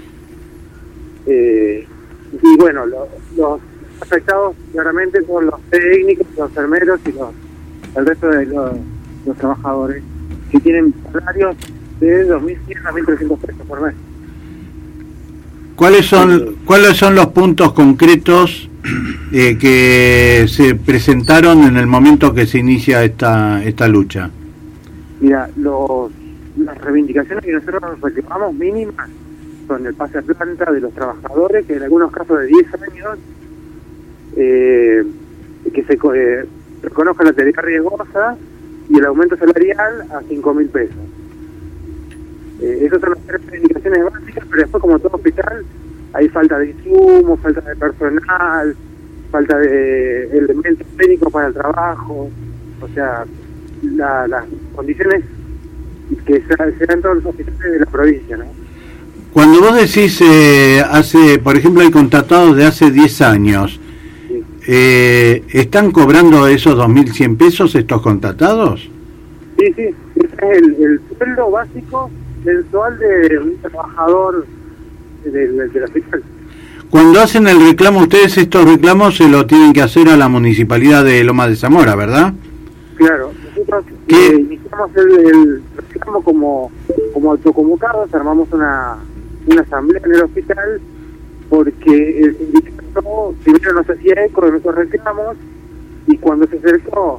Eh, y bueno, lo, los afectados claramente son los técnicos, los enfermeros y los, el resto de los, los trabajadores, que tienen salarios de dos mil cien a mil trescientos pesos por mes. ¿Cuáles son, ¿cuáles son los puntos concretos eh, que se presentaron en el momento que se inicia esta, esta lucha? Mira, los las reivindicaciones que nosotros nos reclamamos mínimas son el pase a planta de los trabajadores, que en algunos casos de diez años, eh, que se eh, reconozca la tarea riesgosa, y el aumento salarial a cinco mil pesos. Eh, esas son las tres reivindicaciones básicas, pero después, como todo hospital, hay falta de insumos, falta de personal, falta de elementos técnicos para el trabajo, o sea, la, las condiciones que se, se dan en todos los hospitales de la provincia, ¿no? Cuando vos decís, eh, hace, por ejemplo, hay contratados de hace diez años, sí. eh, ¿están cobrando esos dos mil cien pesos estos contratados? Sí, sí, ese es el, el sueldo básico mensual de un trabajador del, del hospital. Cuando hacen el reclamo, ustedes estos reclamos se lo tienen que hacer a la Municipalidad de Lomas de Zamora, ¿verdad? Claro, nosotros eh, iniciamos el, el reclamo como, como autoconvocados, armamos una, una asamblea en el hospital porque el sindicato primero nos hacía eco de nuestros reclamos y cuando se acercó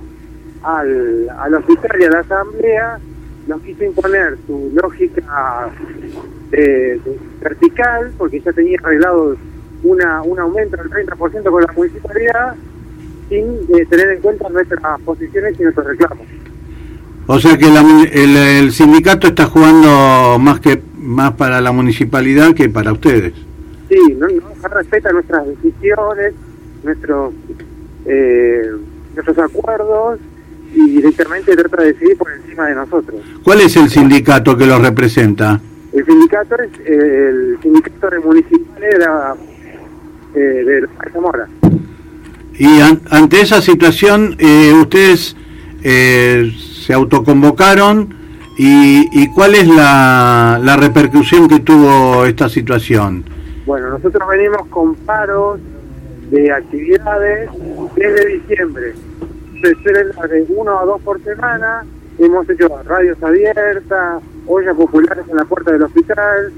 al, al hospital y a la asamblea nos quiso imponer su lógica de, de vertical porque ya tenía arreglado una, un aumento del treinta por ciento con la municipalidad sin eh, tener en cuenta nuestras posiciones y nuestros reclamos. O sea que la, el, el sindicato está jugando más que más para la municipalidad que para ustedes. Sí, no, no respeta nuestras decisiones, nuestros eh, nuestros acuerdos y directamente trata de decidir por encima de nosotros. ¿Cuál es el sindicato que los representa? El sindicato es eh, el sindicato de municipales de la eh, de la Zamora. Y an, ante esa situación, eh, ustedes eh, se autoconvocaron y, y ¿cuál es la, la repercusión que tuvo esta situación? Bueno, nosotros venimos con paros de actividades desde diciembre. Se suelen dar de uno a dos por semana. Hemos hecho radios abiertas, ollas populares en la puerta del hospital.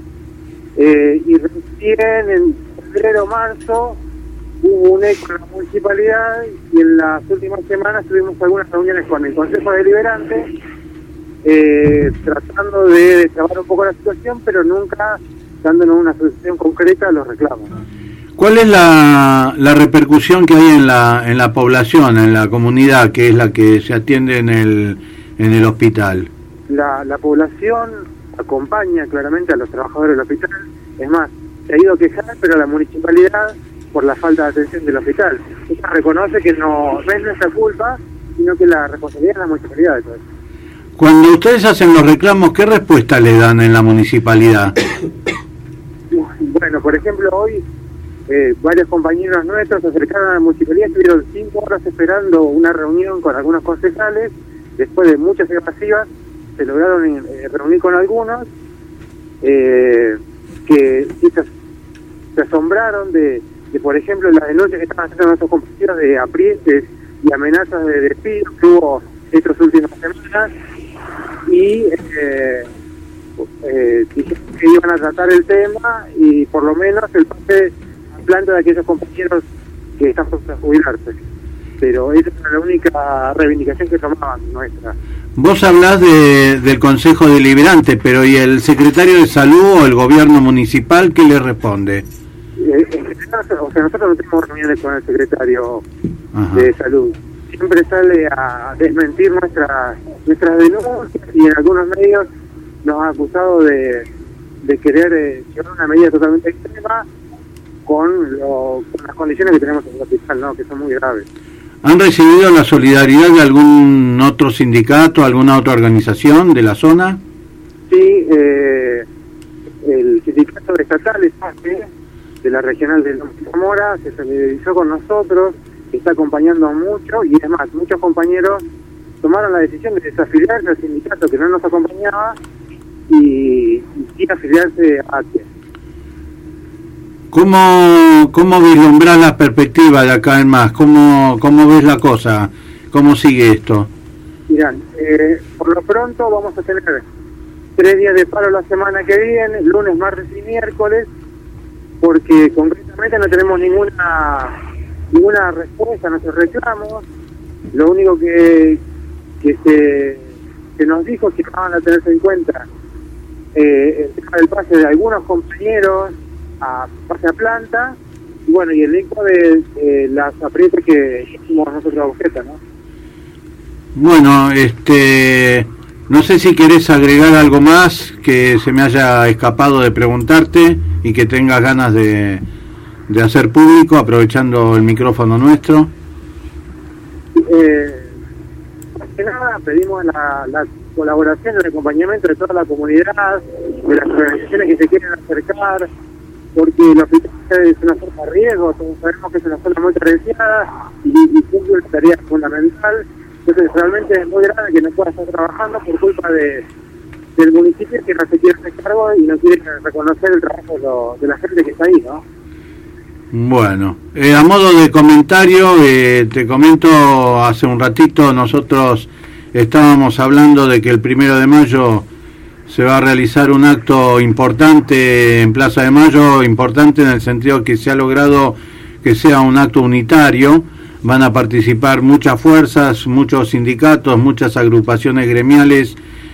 Eh, y recién en febrero o marzo hubo un eco en la municipalidad y en las últimas semanas tuvimos algunas reuniones con el Consejo Deliberante eh, tratando de destrabar un poco la situación, pero nunca dándonos una solución concreta a los reclamos. ¿Cuál es la, la repercusión que hay en la en la población, en la comunidad, que es la que se atiende en el en el hospital? La, la población acompaña claramente a los trabajadores del hospital. Es más, se ha ido a quejar, pero la municipalidad por la falta de atención del hospital. Ella reconoce que no, no es nuestra culpa, sino que la responsabilidad es la municipalidad de todo eso. Cuando ustedes hacen los reclamos, ¿qué respuesta le dan en la municipalidad? Bueno, por ejemplo, hoy eh, varios compañeros nuestros se acercaron a la municipalidad, estuvieron cinco horas esperando una reunión con algunos concejales, después de muchas evasivas, se lograron eh, reunir con algunos, eh, que se, se asombraron de, de, por ejemplo, las denuncias que estaban haciendo nuestros compañeros de aprietes y amenazas de despido que hubo estas últimas semanas, y eh, eh, dijeron que iban a tratar el tema y por lo menos el pase a planta de aquellos compañeros que están por jubilarse. Pero esa era la única reivindicación que tomaban nuestra. Vos hablás de, del Consejo Deliberante, pero ¿y el secretario de Salud o el gobierno municipal qué le responde? Eh, en general, o sea, nosotros no tenemos reuniones con el secretario Ajá. de Salud. Siempre sale a desmentir nuestras nuestras denuncias y en algunos medios nos ha acusado de, de querer eh, llevar una medida totalmente extrema con, lo, con las condiciones que tenemos en el hospital, ¿no? Que son muy graves. ¿Han recibido la solidaridad de algún otro sindicato, alguna otra organización de la zona? Sí, eh, el sindicato estatal es parte de la regional de Zamora, se solidarizó con nosotros, está acompañando mucho y es más, muchos compañeros tomaron la decisión de desafiliarse al sindicato que no nos acompañaba y, y afiliarse a A T E. ¿Cómo, cómo vislumbras la perspectiva de acá en más? ¿Cómo, cómo ves la cosa? ¿Cómo sigue esto? Mirá, eh, por lo pronto vamos a tener tres días de paro la semana que viene, lunes, martes y miércoles, porque concretamente no tenemos ninguna ninguna respuesta a nuestros reclamos. Lo único que, que se, se nos dijo es que van a tenerse en cuenta eh, el tema del pase de algunos compañeros a pase a planta, y bueno, y el eco de, de las aprietes que hicimos nosotros a Bujeta, ¿no? Bueno, este, no sé si querés agregar algo más que se me haya escapado de preguntarte y que tengas ganas de, de hacer público, aprovechando el micrófono nuestro. Eh, más que nada pedimos la, la colaboración, el acompañamiento de toda la comunidad, de las organizaciones que se quieren acercar, porque el hospital es una zona de riesgo, todos sabemos que es una zona muy carenciada y, y cumple una tarea fundamental. Entonces realmente es muy grave que no pueda estar trabajando por culpa de del municipio que no se quiere hacer cargo y no quiere reconocer el trabajo de, lo, de la gente que está ahí, ¿no? Bueno, eh, a modo de comentario, eh, te comento, hace un ratito nosotros estábamos hablando de que el primero de mayo se va a realizar un acto importante en Plaza de Mayo, importante en el sentido que se ha logrado que sea un acto unitario. Van a participar muchas fuerzas, muchos sindicatos, muchas agrupaciones gremiales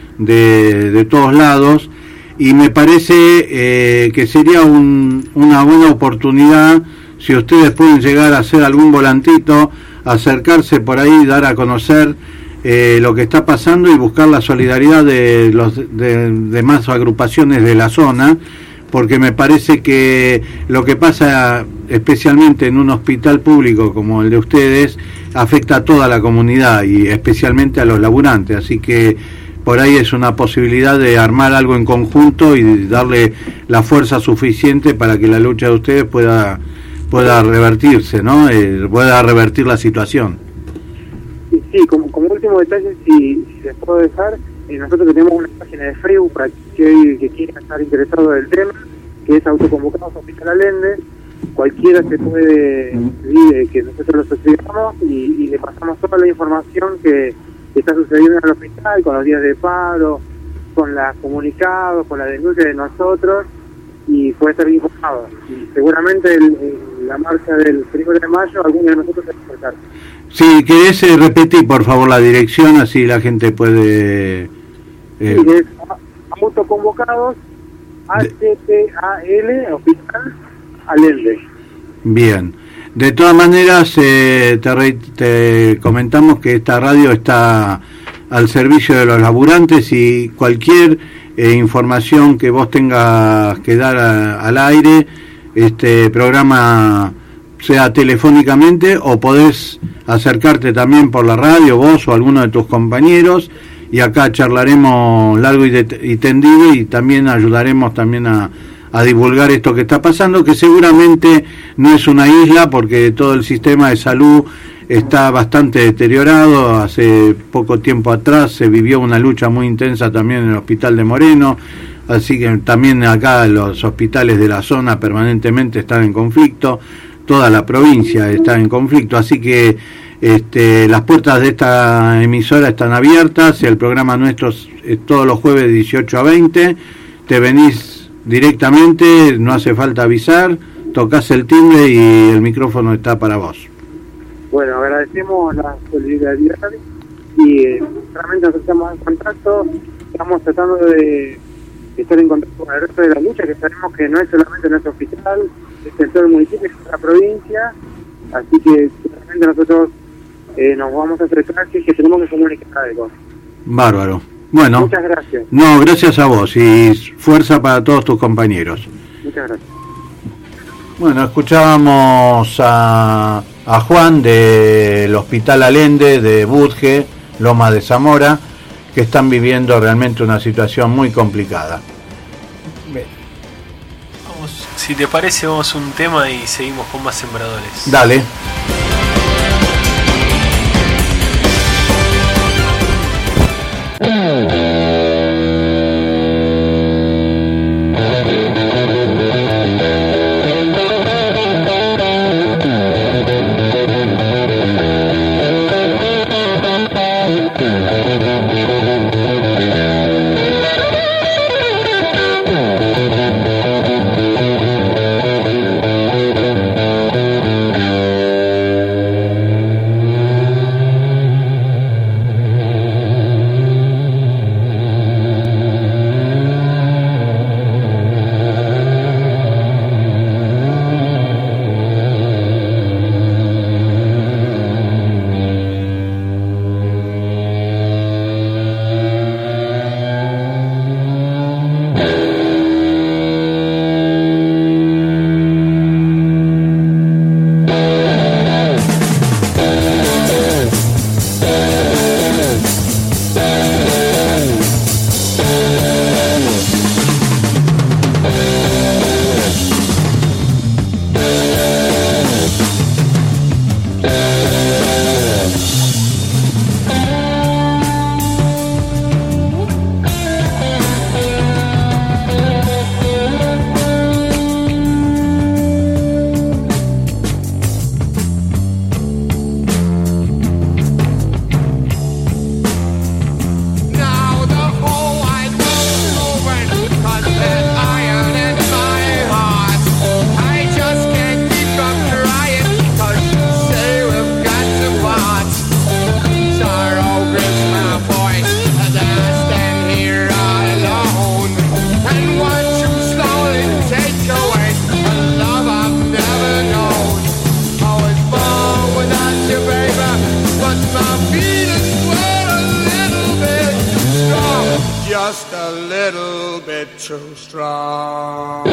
de, de todos lados, y me parece eh, que sería un, una buena oportunidad si ustedes pueden llegar a hacer algún volantito, acercarse por ahí, dar a conocer eh, lo que está pasando y buscar la solidaridad de los de, de más agrupaciones de la zona, porque me parece que lo que pasa especialmente en un hospital público como el de ustedes afecta a toda la comunidad y especialmente a los laburantes, así que por ahí es una posibilidad de armar algo en conjunto y darle la fuerza suficiente para que la lucha de ustedes pueda pueda revertirse, ¿no? Eh, pueda revertir la situación. Sí, sí, como, como último detalle, si, si les puedo dejar, eh, nosotros tenemos una página de Facebook para que, que quiera estar interesado del tema, que es Autoconvocados Hospital Allende. Cualquiera se puede pedir que nosotros lo suscribamos y, y le pasamos toda la información que que está sucediendo en el hospital, con los días de paro, con los comunicados, con la denuncia de nosotros, y puede estar informado. Y seguramente el, el, la marcha del primero de mayo, algunos de nosotros se va a acercar. Si querés eh, repetir por favor la dirección, así la gente puede... Eh... Sí, es Autoconvocados, H P A L, Hospital Allende. Bien. De todas maneras, eh, te, re, te comentamos que esta radio está al servicio de los laburantes y cualquier eh, información que vos tengas que dar a, al aire, este programa, sea telefónicamente o podés acercarte también por la radio, vos o alguno de tus compañeros, y acá charlaremos largo y, de, y tendido y también ayudaremos también a a divulgar esto que está pasando, que seguramente no es una isla porque todo el sistema de salud está bastante deteriorado. Hace poco tiempo atrás se vivió una lucha muy intensa también en el Hospital de Moreno, así que también acá los hospitales de la zona permanentemente están en conflicto, toda la provincia está en conflicto, así que este, las puertas de esta emisora están abiertas, el programa nuestro es todos los jueves de dieciocho a veinte, te venís directamente, no hace falta avisar, tocas el timbre y el micrófono está para vos. Bueno, agradecemos la solidaridad y eh, realmente nos estamos en contacto, estamos tratando de estar en contacto con el resto de la lucha, que sabemos que no es solamente nuestro hospital, es en todo el municipio, es en la provincia, así que realmente nosotros eh, nos vamos a acercar, que, que tenemos que comunicar algo. Bárbaro. Bueno, muchas gracias. No, gracias a vos y fuerza para todos tus compañeros. Muchas gracias. Bueno, escuchábamos a, a Juan del Hospital Allende de Budge, Loma de Zamora, que están viviendo realmente una situación muy complicada. Vamos, si te parece, vamos a un tema y seguimos con más sembradores. Dale. so strong.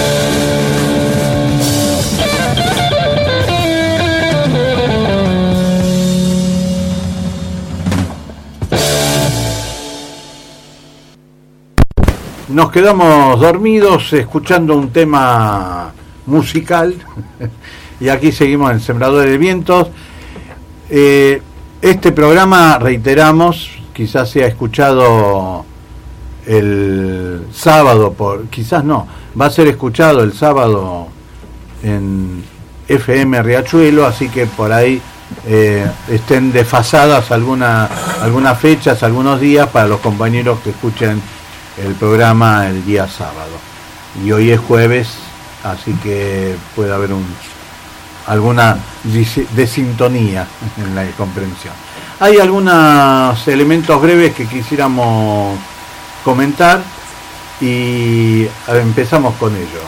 Nos quedamos dormidos escuchando un tema musical y aquí seguimos en Sembradores de Vientos. Eh, este programa, reiteramos, quizás se ha escuchado el sábado, por quizás no, va a ser escuchado el sábado en F M Riachuelo, así que por ahí eh, estén desfasadas alguna, algunas fechas, algunos días para los compañeros que escuchen el programa el día sábado. Y hoy es jueves, así que puede haber un alguna desintonía en la comprensión. Hay algunos elementos breves que quisiéramos comentar y empezamos con ello.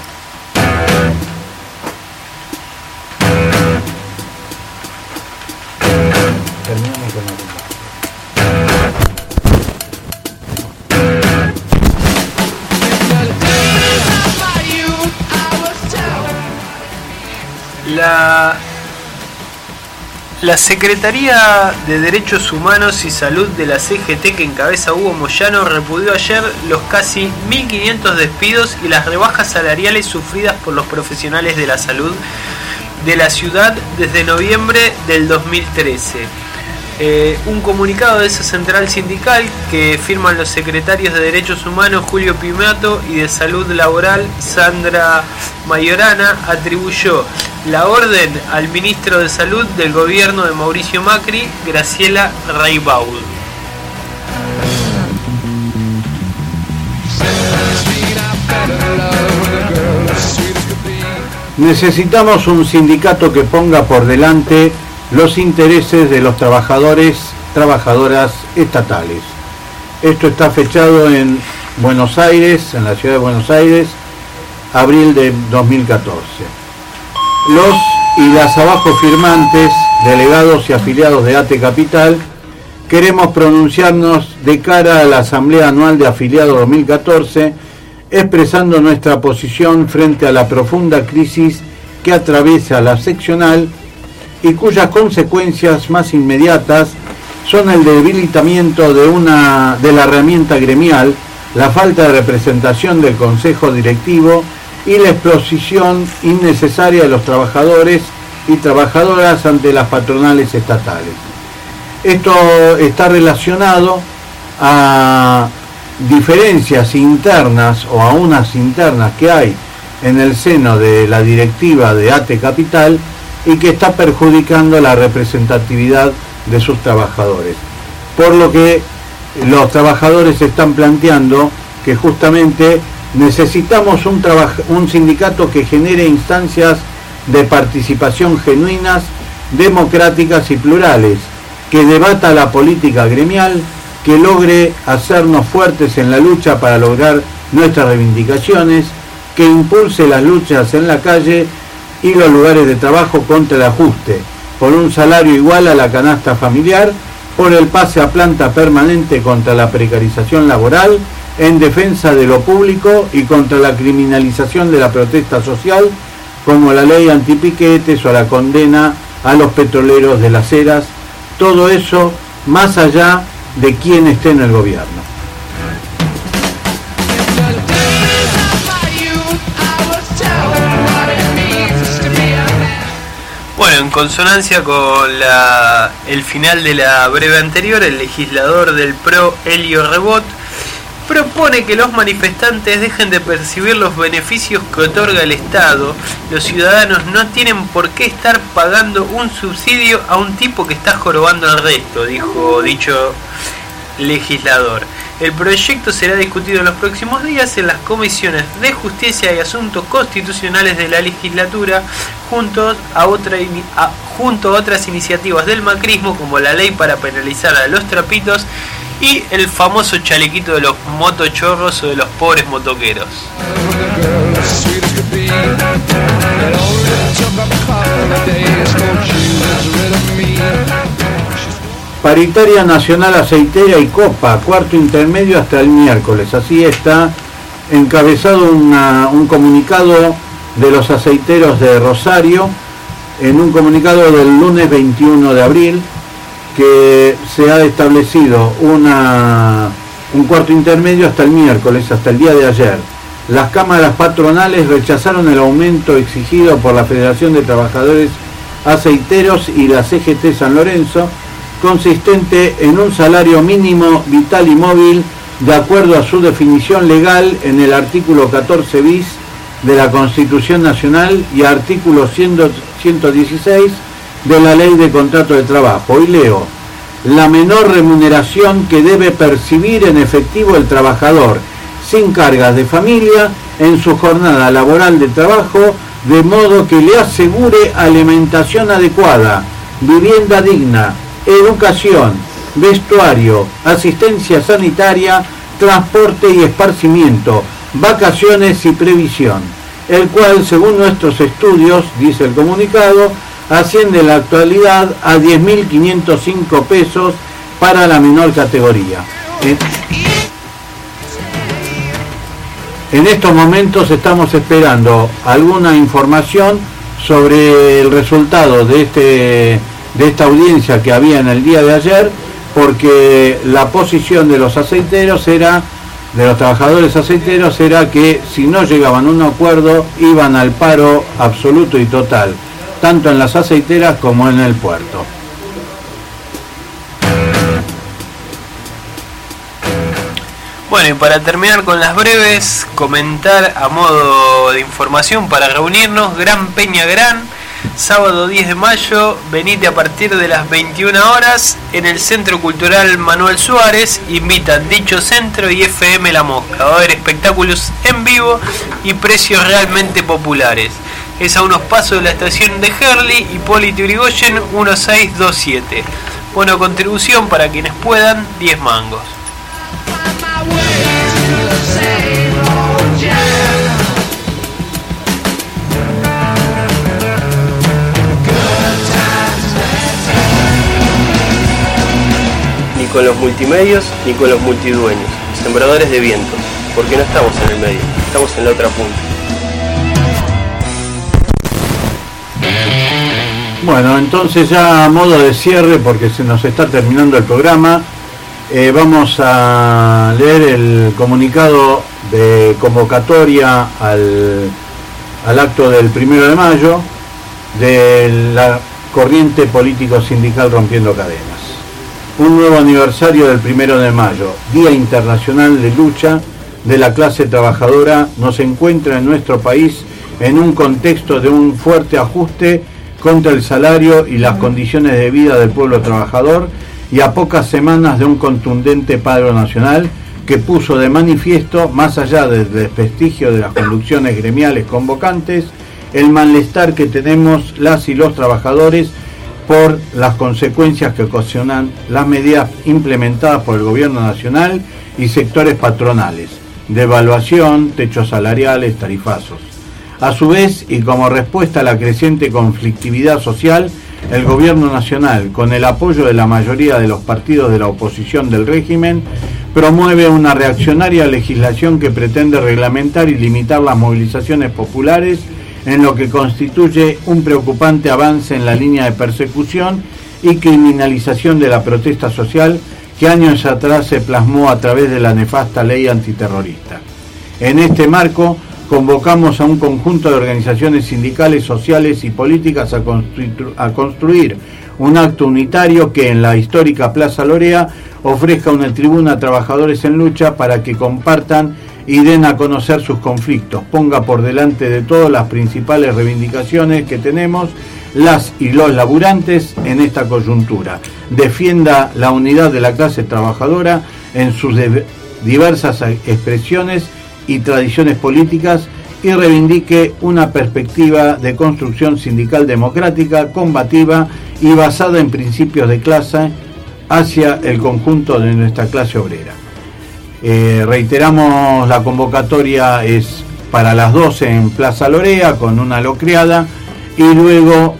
Terminamos con la La, la Secretaría de Derechos Humanos y Salud de la C G T, que encabeza Hugo Moyano, repudió ayer los casi mil quinientos despidos y las rebajas salariales sufridas por los profesionales de la salud de la ciudad desde noviembre del dos mil trece. Eh, un comunicado de esa central sindical que firman los secretarios de Derechos Humanos Julio Pimato y de Salud Laboral Sandra Mayorana atribuyó la orden al ministro de Salud del gobierno de Mauricio Macri, Graciela Raibaud. Necesitamos un sindicato que ponga por delante los intereses de los trabajadores, trabajadoras estatales. Esto está fechado en Buenos Aires, en la ciudad de Buenos Aires, abril de dos mil catorce. Los y las abajo firmantes, delegados y afiliados de ATE Capital, queremos pronunciarnos de cara a la Asamblea Anual de Afiliados dos mil catorce, expresando nuestra posición frente a la profunda crisis que atraviesa la seccional y cuyas consecuencias más inmediatas son el debilitamiento de una de la herramienta gremial, la falta de representación del Consejo Directivo y la exposición innecesaria de los trabajadores y trabajadoras ante las patronales estatales. Esto está relacionado a diferencias internas o a unas internas que hay en el seno de la directiva de ATE Capital y que está perjudicando la representatividad de sus trabajadores. Por lo que los trabajadores están planteando que justamente necesitamos un, un sindicato que genere instancias de participación genuinas, democráticas y plurales, que debata la política gremial, que logre hacernos fuertes en la lucha para lograr nuestras reivindicaciones, que impulse las luchas en la calle y los lugares de trabajo contra el ajuste, por un salario igual a la canasta familiar, por el pase a planta permanente contra la precarización laboral, en defensa de lo público y contra la criminalización de la protesta social, como la ley antipiquetes o la condena a los petroleros de las eras, todo eso más allá de quién esté en el gobierno. Bueno, en consonancia con la, el final de la breve anterior, el legislador del P R O, Elio Rebot, propone que los manifestantes dejen de percibir los beneficios que otorga el Estado. Los ciudadanos no tienen por qué estar pagando un subsidio a un tipo que está jorobando al resto, dijo dicho legislador. El proyecto será discutido en los próximos días en las comisiones de Justicia y Asuntos Constitucionales de la legislatura, junto a, otra, a, junto a otras iniciativas del macrismo, como la ley para penalizar a los trapitos y el famoso chalequito de los motochorros o de los pobres motoqueros. Paritaria Nacional Aceitera y Copa, cuarto intermedio hasta el miércoles. Así está encabezado una, un comunicado de los aceiteros de Rosario, en un comunicado del lunes veintiuno de abril, que se ha establecido una, un cuarto intermedio hasta el miércoles, hasta el día de ayer. Las cámaras patronales rechazaron el aumento exigido por la Federación de Trabajadores Aceiteros y la C G T San Lorenzo, consistente en un salario mínimo vital y móvil de acuerdo a su definición legal en el artículo catorce bis de la Constitución Nacional y artículo ciento dieciséis de la Ley de Contrato de Trabajo. Y leo: la menor remuneración que debe percibir en efectivo el trabajador sin cargas de familia en su jornada laboral de trabajo, de modo que le asegure alimentación adecuada, vivienda digna, educación, vestuario, asistencia sanitaria, transporte y esparcimiento, vacaciones y previsión, el cual, según nuestros estudios, dice el comunicado, asciende en la actualidad a diez mil quinientos cinco pesos para la menor categoría. En estos momentos estamos esperando alguna información sobre el resultado de este de esta audiencia que había en el día de ayer, porque la posición de los aceiteros era, de los trabajadores aceiteros, era que si no llegaban a un acuerdo iban al paro absoluto y total, tanto en las aceiteras como en el puerto. Bueno, y para terminar con las breves, comentar a modo de información para reunirnos: Gran Peña Gran, sábado diez de mayo, venite a partir de las veintiuna horas en el Centro Cultural Manuel Suárez. Invitan Dicho Centro y F M La Mosca. Va a haber espectáculos en vivo y precios realmente populares. Es a unos pasos de la estación de Herli, Hipólito Yrigoyen mil seiscientos veintisiete. Bueno, contribución para quienes puedan, diez mangos. Ni con los multimedios ni con los multidueños, sembradores de vientos, porque no estamos en el medio, estamos en la otra punta. Bueno, entonces ya a modo de cierre, porque se nos está terminando el programa, eh, vamos a leer el comunicado de convocatoria al, al acto del primero de mayo de la corriente político sindical Rompiendo Cadenas. Un nuevo aniversario del primero de mayo, Día Internacional de Lucha de la Clase Trabajadora, nos encuentra en nuestro país en un contexto de un fuerte ajuste contra el salario y las condiciones de vida del pueblo trabajador, y a pocas semanas de un contundente paro nacional que puso de manifiesto, más allá del desprestigio de las conducciones gremiales convocantes, el malestar que tenemos las y los trabajadores por las consecuencias que ocasionan las medidas implementadas por el gobierno nacional y sectores patronales, devaluación, techos salariales, tarifazos. A su vez, y como respuesta a la creciente conflictividad social, el gobierno nacional, con el apoyo de la mayoría de los partidos de la oposición del régimen, promueve una reaccionaria legislación que pretende reglamentar y limitar las movilizaciones populares, en lo que constituye un preocupante avance en la línea de persecución y criminalización de la protesta social que años atrás se plasmó a través de la nefasta ley antiterrorista. En este marco, convocamos a un conjunto de organizaciones sindicales, sociales y políticas a, construir, a construir un acto unitario que en la histórica Plaza Lorea ofrezca una tribuna a trabajadores en lucha para que compartan y den a conocer sus conflictos, ponga por delante de todo las principales reivindicaciones que tenemos las y los laburantes en esta coyuntura, defienda la unidad de la clase trabajadora en sus diversas expresiones y tradiciones políticas y reivindique una perspectiva de construcción sindical democrática, combativa y basada en principios de clase hacia el conjunto de nuestra clase obrera. Eh, reiteramos, la convocatoria es para las doce en Plaza Lorea con una locreada, y luego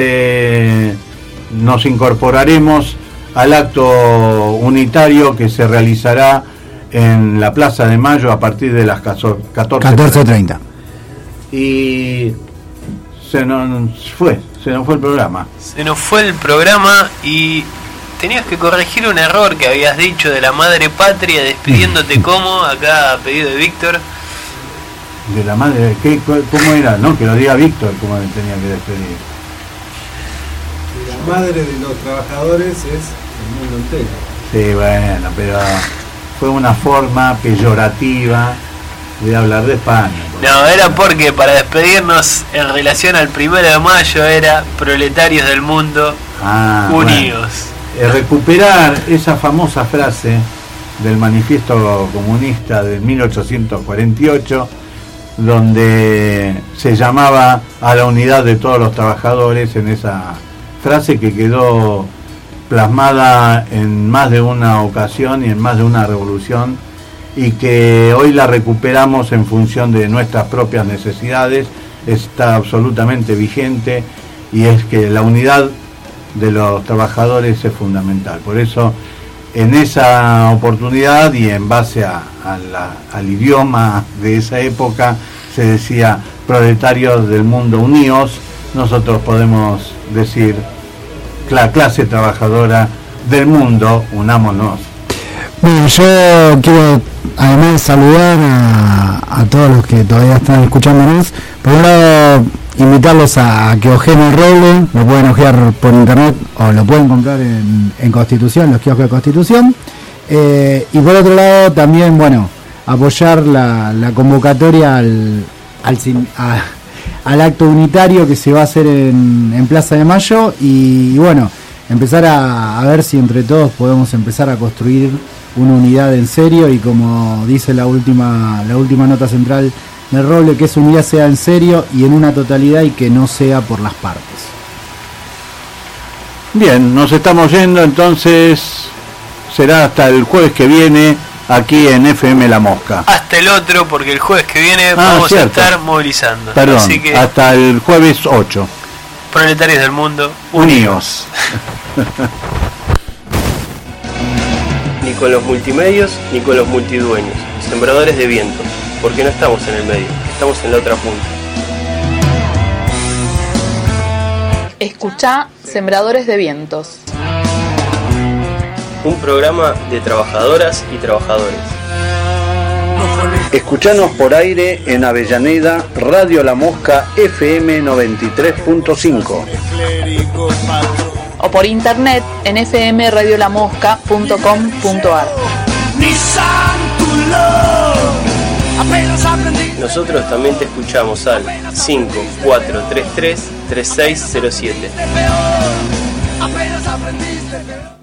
se, nos incorporaremos al acto unitario que se realizará en la Plaza de Mayo a partir de las catorce catorce treinta. Y se nos fue, se nos fue el programa. Se nos fue el programa y tenías que corregir un error que habías dicho de la madre patria, despidiéndote como, acá a pedido de Víctor. De la madre, ¿qué, ¿cómo era? No, que lo diga Víctor, cómo me tenía que despedir. La madre de los trabajadores es el mundo entero. Sí, bueno, pero fue una forma peyorativa de hablar de España. No, era porque para despedirnos en relación al primero de mayo era proletarios del mundo ah, unidos. Bueno, eh, recuperar esa famosa frase del manifiesto comunista de mil ochocientos cuarenta y ocho, donde se llamaba a la unidad de todos los trabajadores, en esa frase que quedó plasmada en más de una ocasión y en más de una revolución, y que hoy la recuperamos en función de nuestras propias necesidades. Está absolutamente vigente, y es que la unidad de los trabajadores es fundamental. Por eso, en esa oportunidad y en base a, a la, al idioma de esa época, se decía proletarios del mundo unidos. Nosotros podemos decir la clase trabajadora del mundo, unámonos. Bueno, yo quiero además saludar a, a todos los que todavía están escuchándonos. Por un lado, invitarlos a que ojeen el roble, lo pueden ojear por internet o lo pueden comprar en, en Constitución, los kioscos de Constitución. Eh, y por otro lado, también, bueno, apoyar la, la convocatoria al, al, a, al acto unitario que se va a hacer en, en Plaza de Mayo, y, y bueno, empezar a, a ver si entre todos podemos empezar a construir una unidad en serio, y como dice la última la última nota central del roble, que esa unidad sea en serio y en una totalidad, y que no sea por las partes. Bien, nos estamos yendo, entonces será hasta el jueves que viene aquí en F M La Mosca. Hasta el otro, porque el jueves que viene ah, vamos cierto. a estar movilizando. Perdón, así que hasta el jueves ocho. Proletarios del mundo unidos. Ni con los multimedios, ni con los multidueños, sembradores de viento, porque no estamos en el medio, estamos en la otra punta. Escuchá Sembradores de Vientos. Un programa de trabajadoras y trabajadores. Escuchanos por aire en Avellaneda, Radio La Mosca F M noventa y tres punto cinco. O por internet en f m radio la mosca punto com punto a r. Nosotros también te escuchamos al cinco cuatro tres tres, tres seis cero siete. Apenas aprendiste.